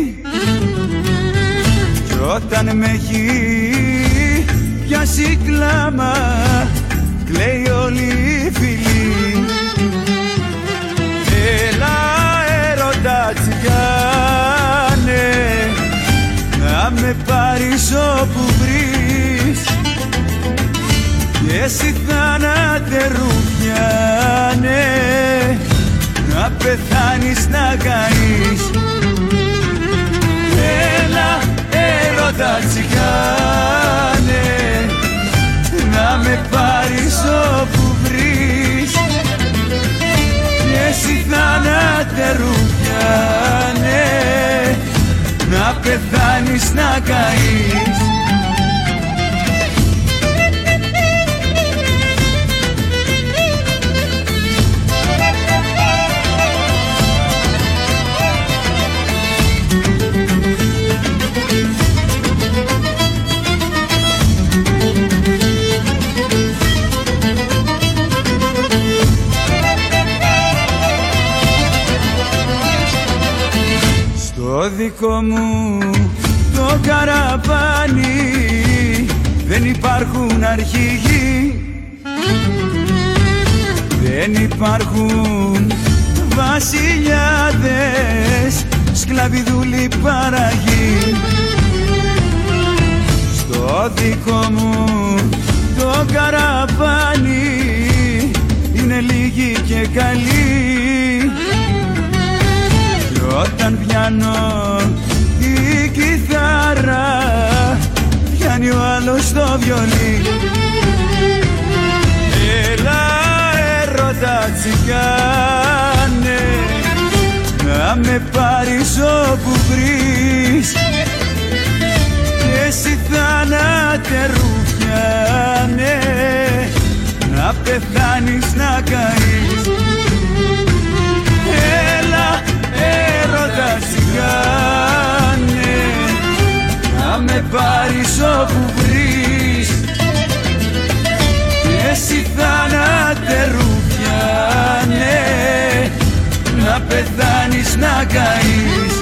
Όταν με έχει πιάσει κλάμα, κλαίει όλη η φυλή. Έλα έρωτα τσιγάνε, να με πάρεις όπου βρεις, και εσύ θάνατε ρουφιάνε, να πεθάνεις να καείς. Έλα έρωτα τσιγάνε, να πεθάνεις να καείς. Το δικό μου το καραβάνι δεν υπάρχουν αρχηγοί, δεν υπάρχουν βασιλιάδες, σκλαβιδούλοι παραγοί. Στο δικό μου το καραβάνι είναι λίγοι και καλοί. Όταν πιάνω την κιθάρα πιάνει ο άλλος το βιολί. Έλα έρωτα τσιγκάνε να με πάρεις όπου βρεις και εσύ θάνατε ρουφιάνε να πεθάνεις να καείς. Έλα έρωτα τσιγάνε να με πάρεις όπου βρεις και εσύ θάνατε ρουφιάνε να πεθάνεις να καείς.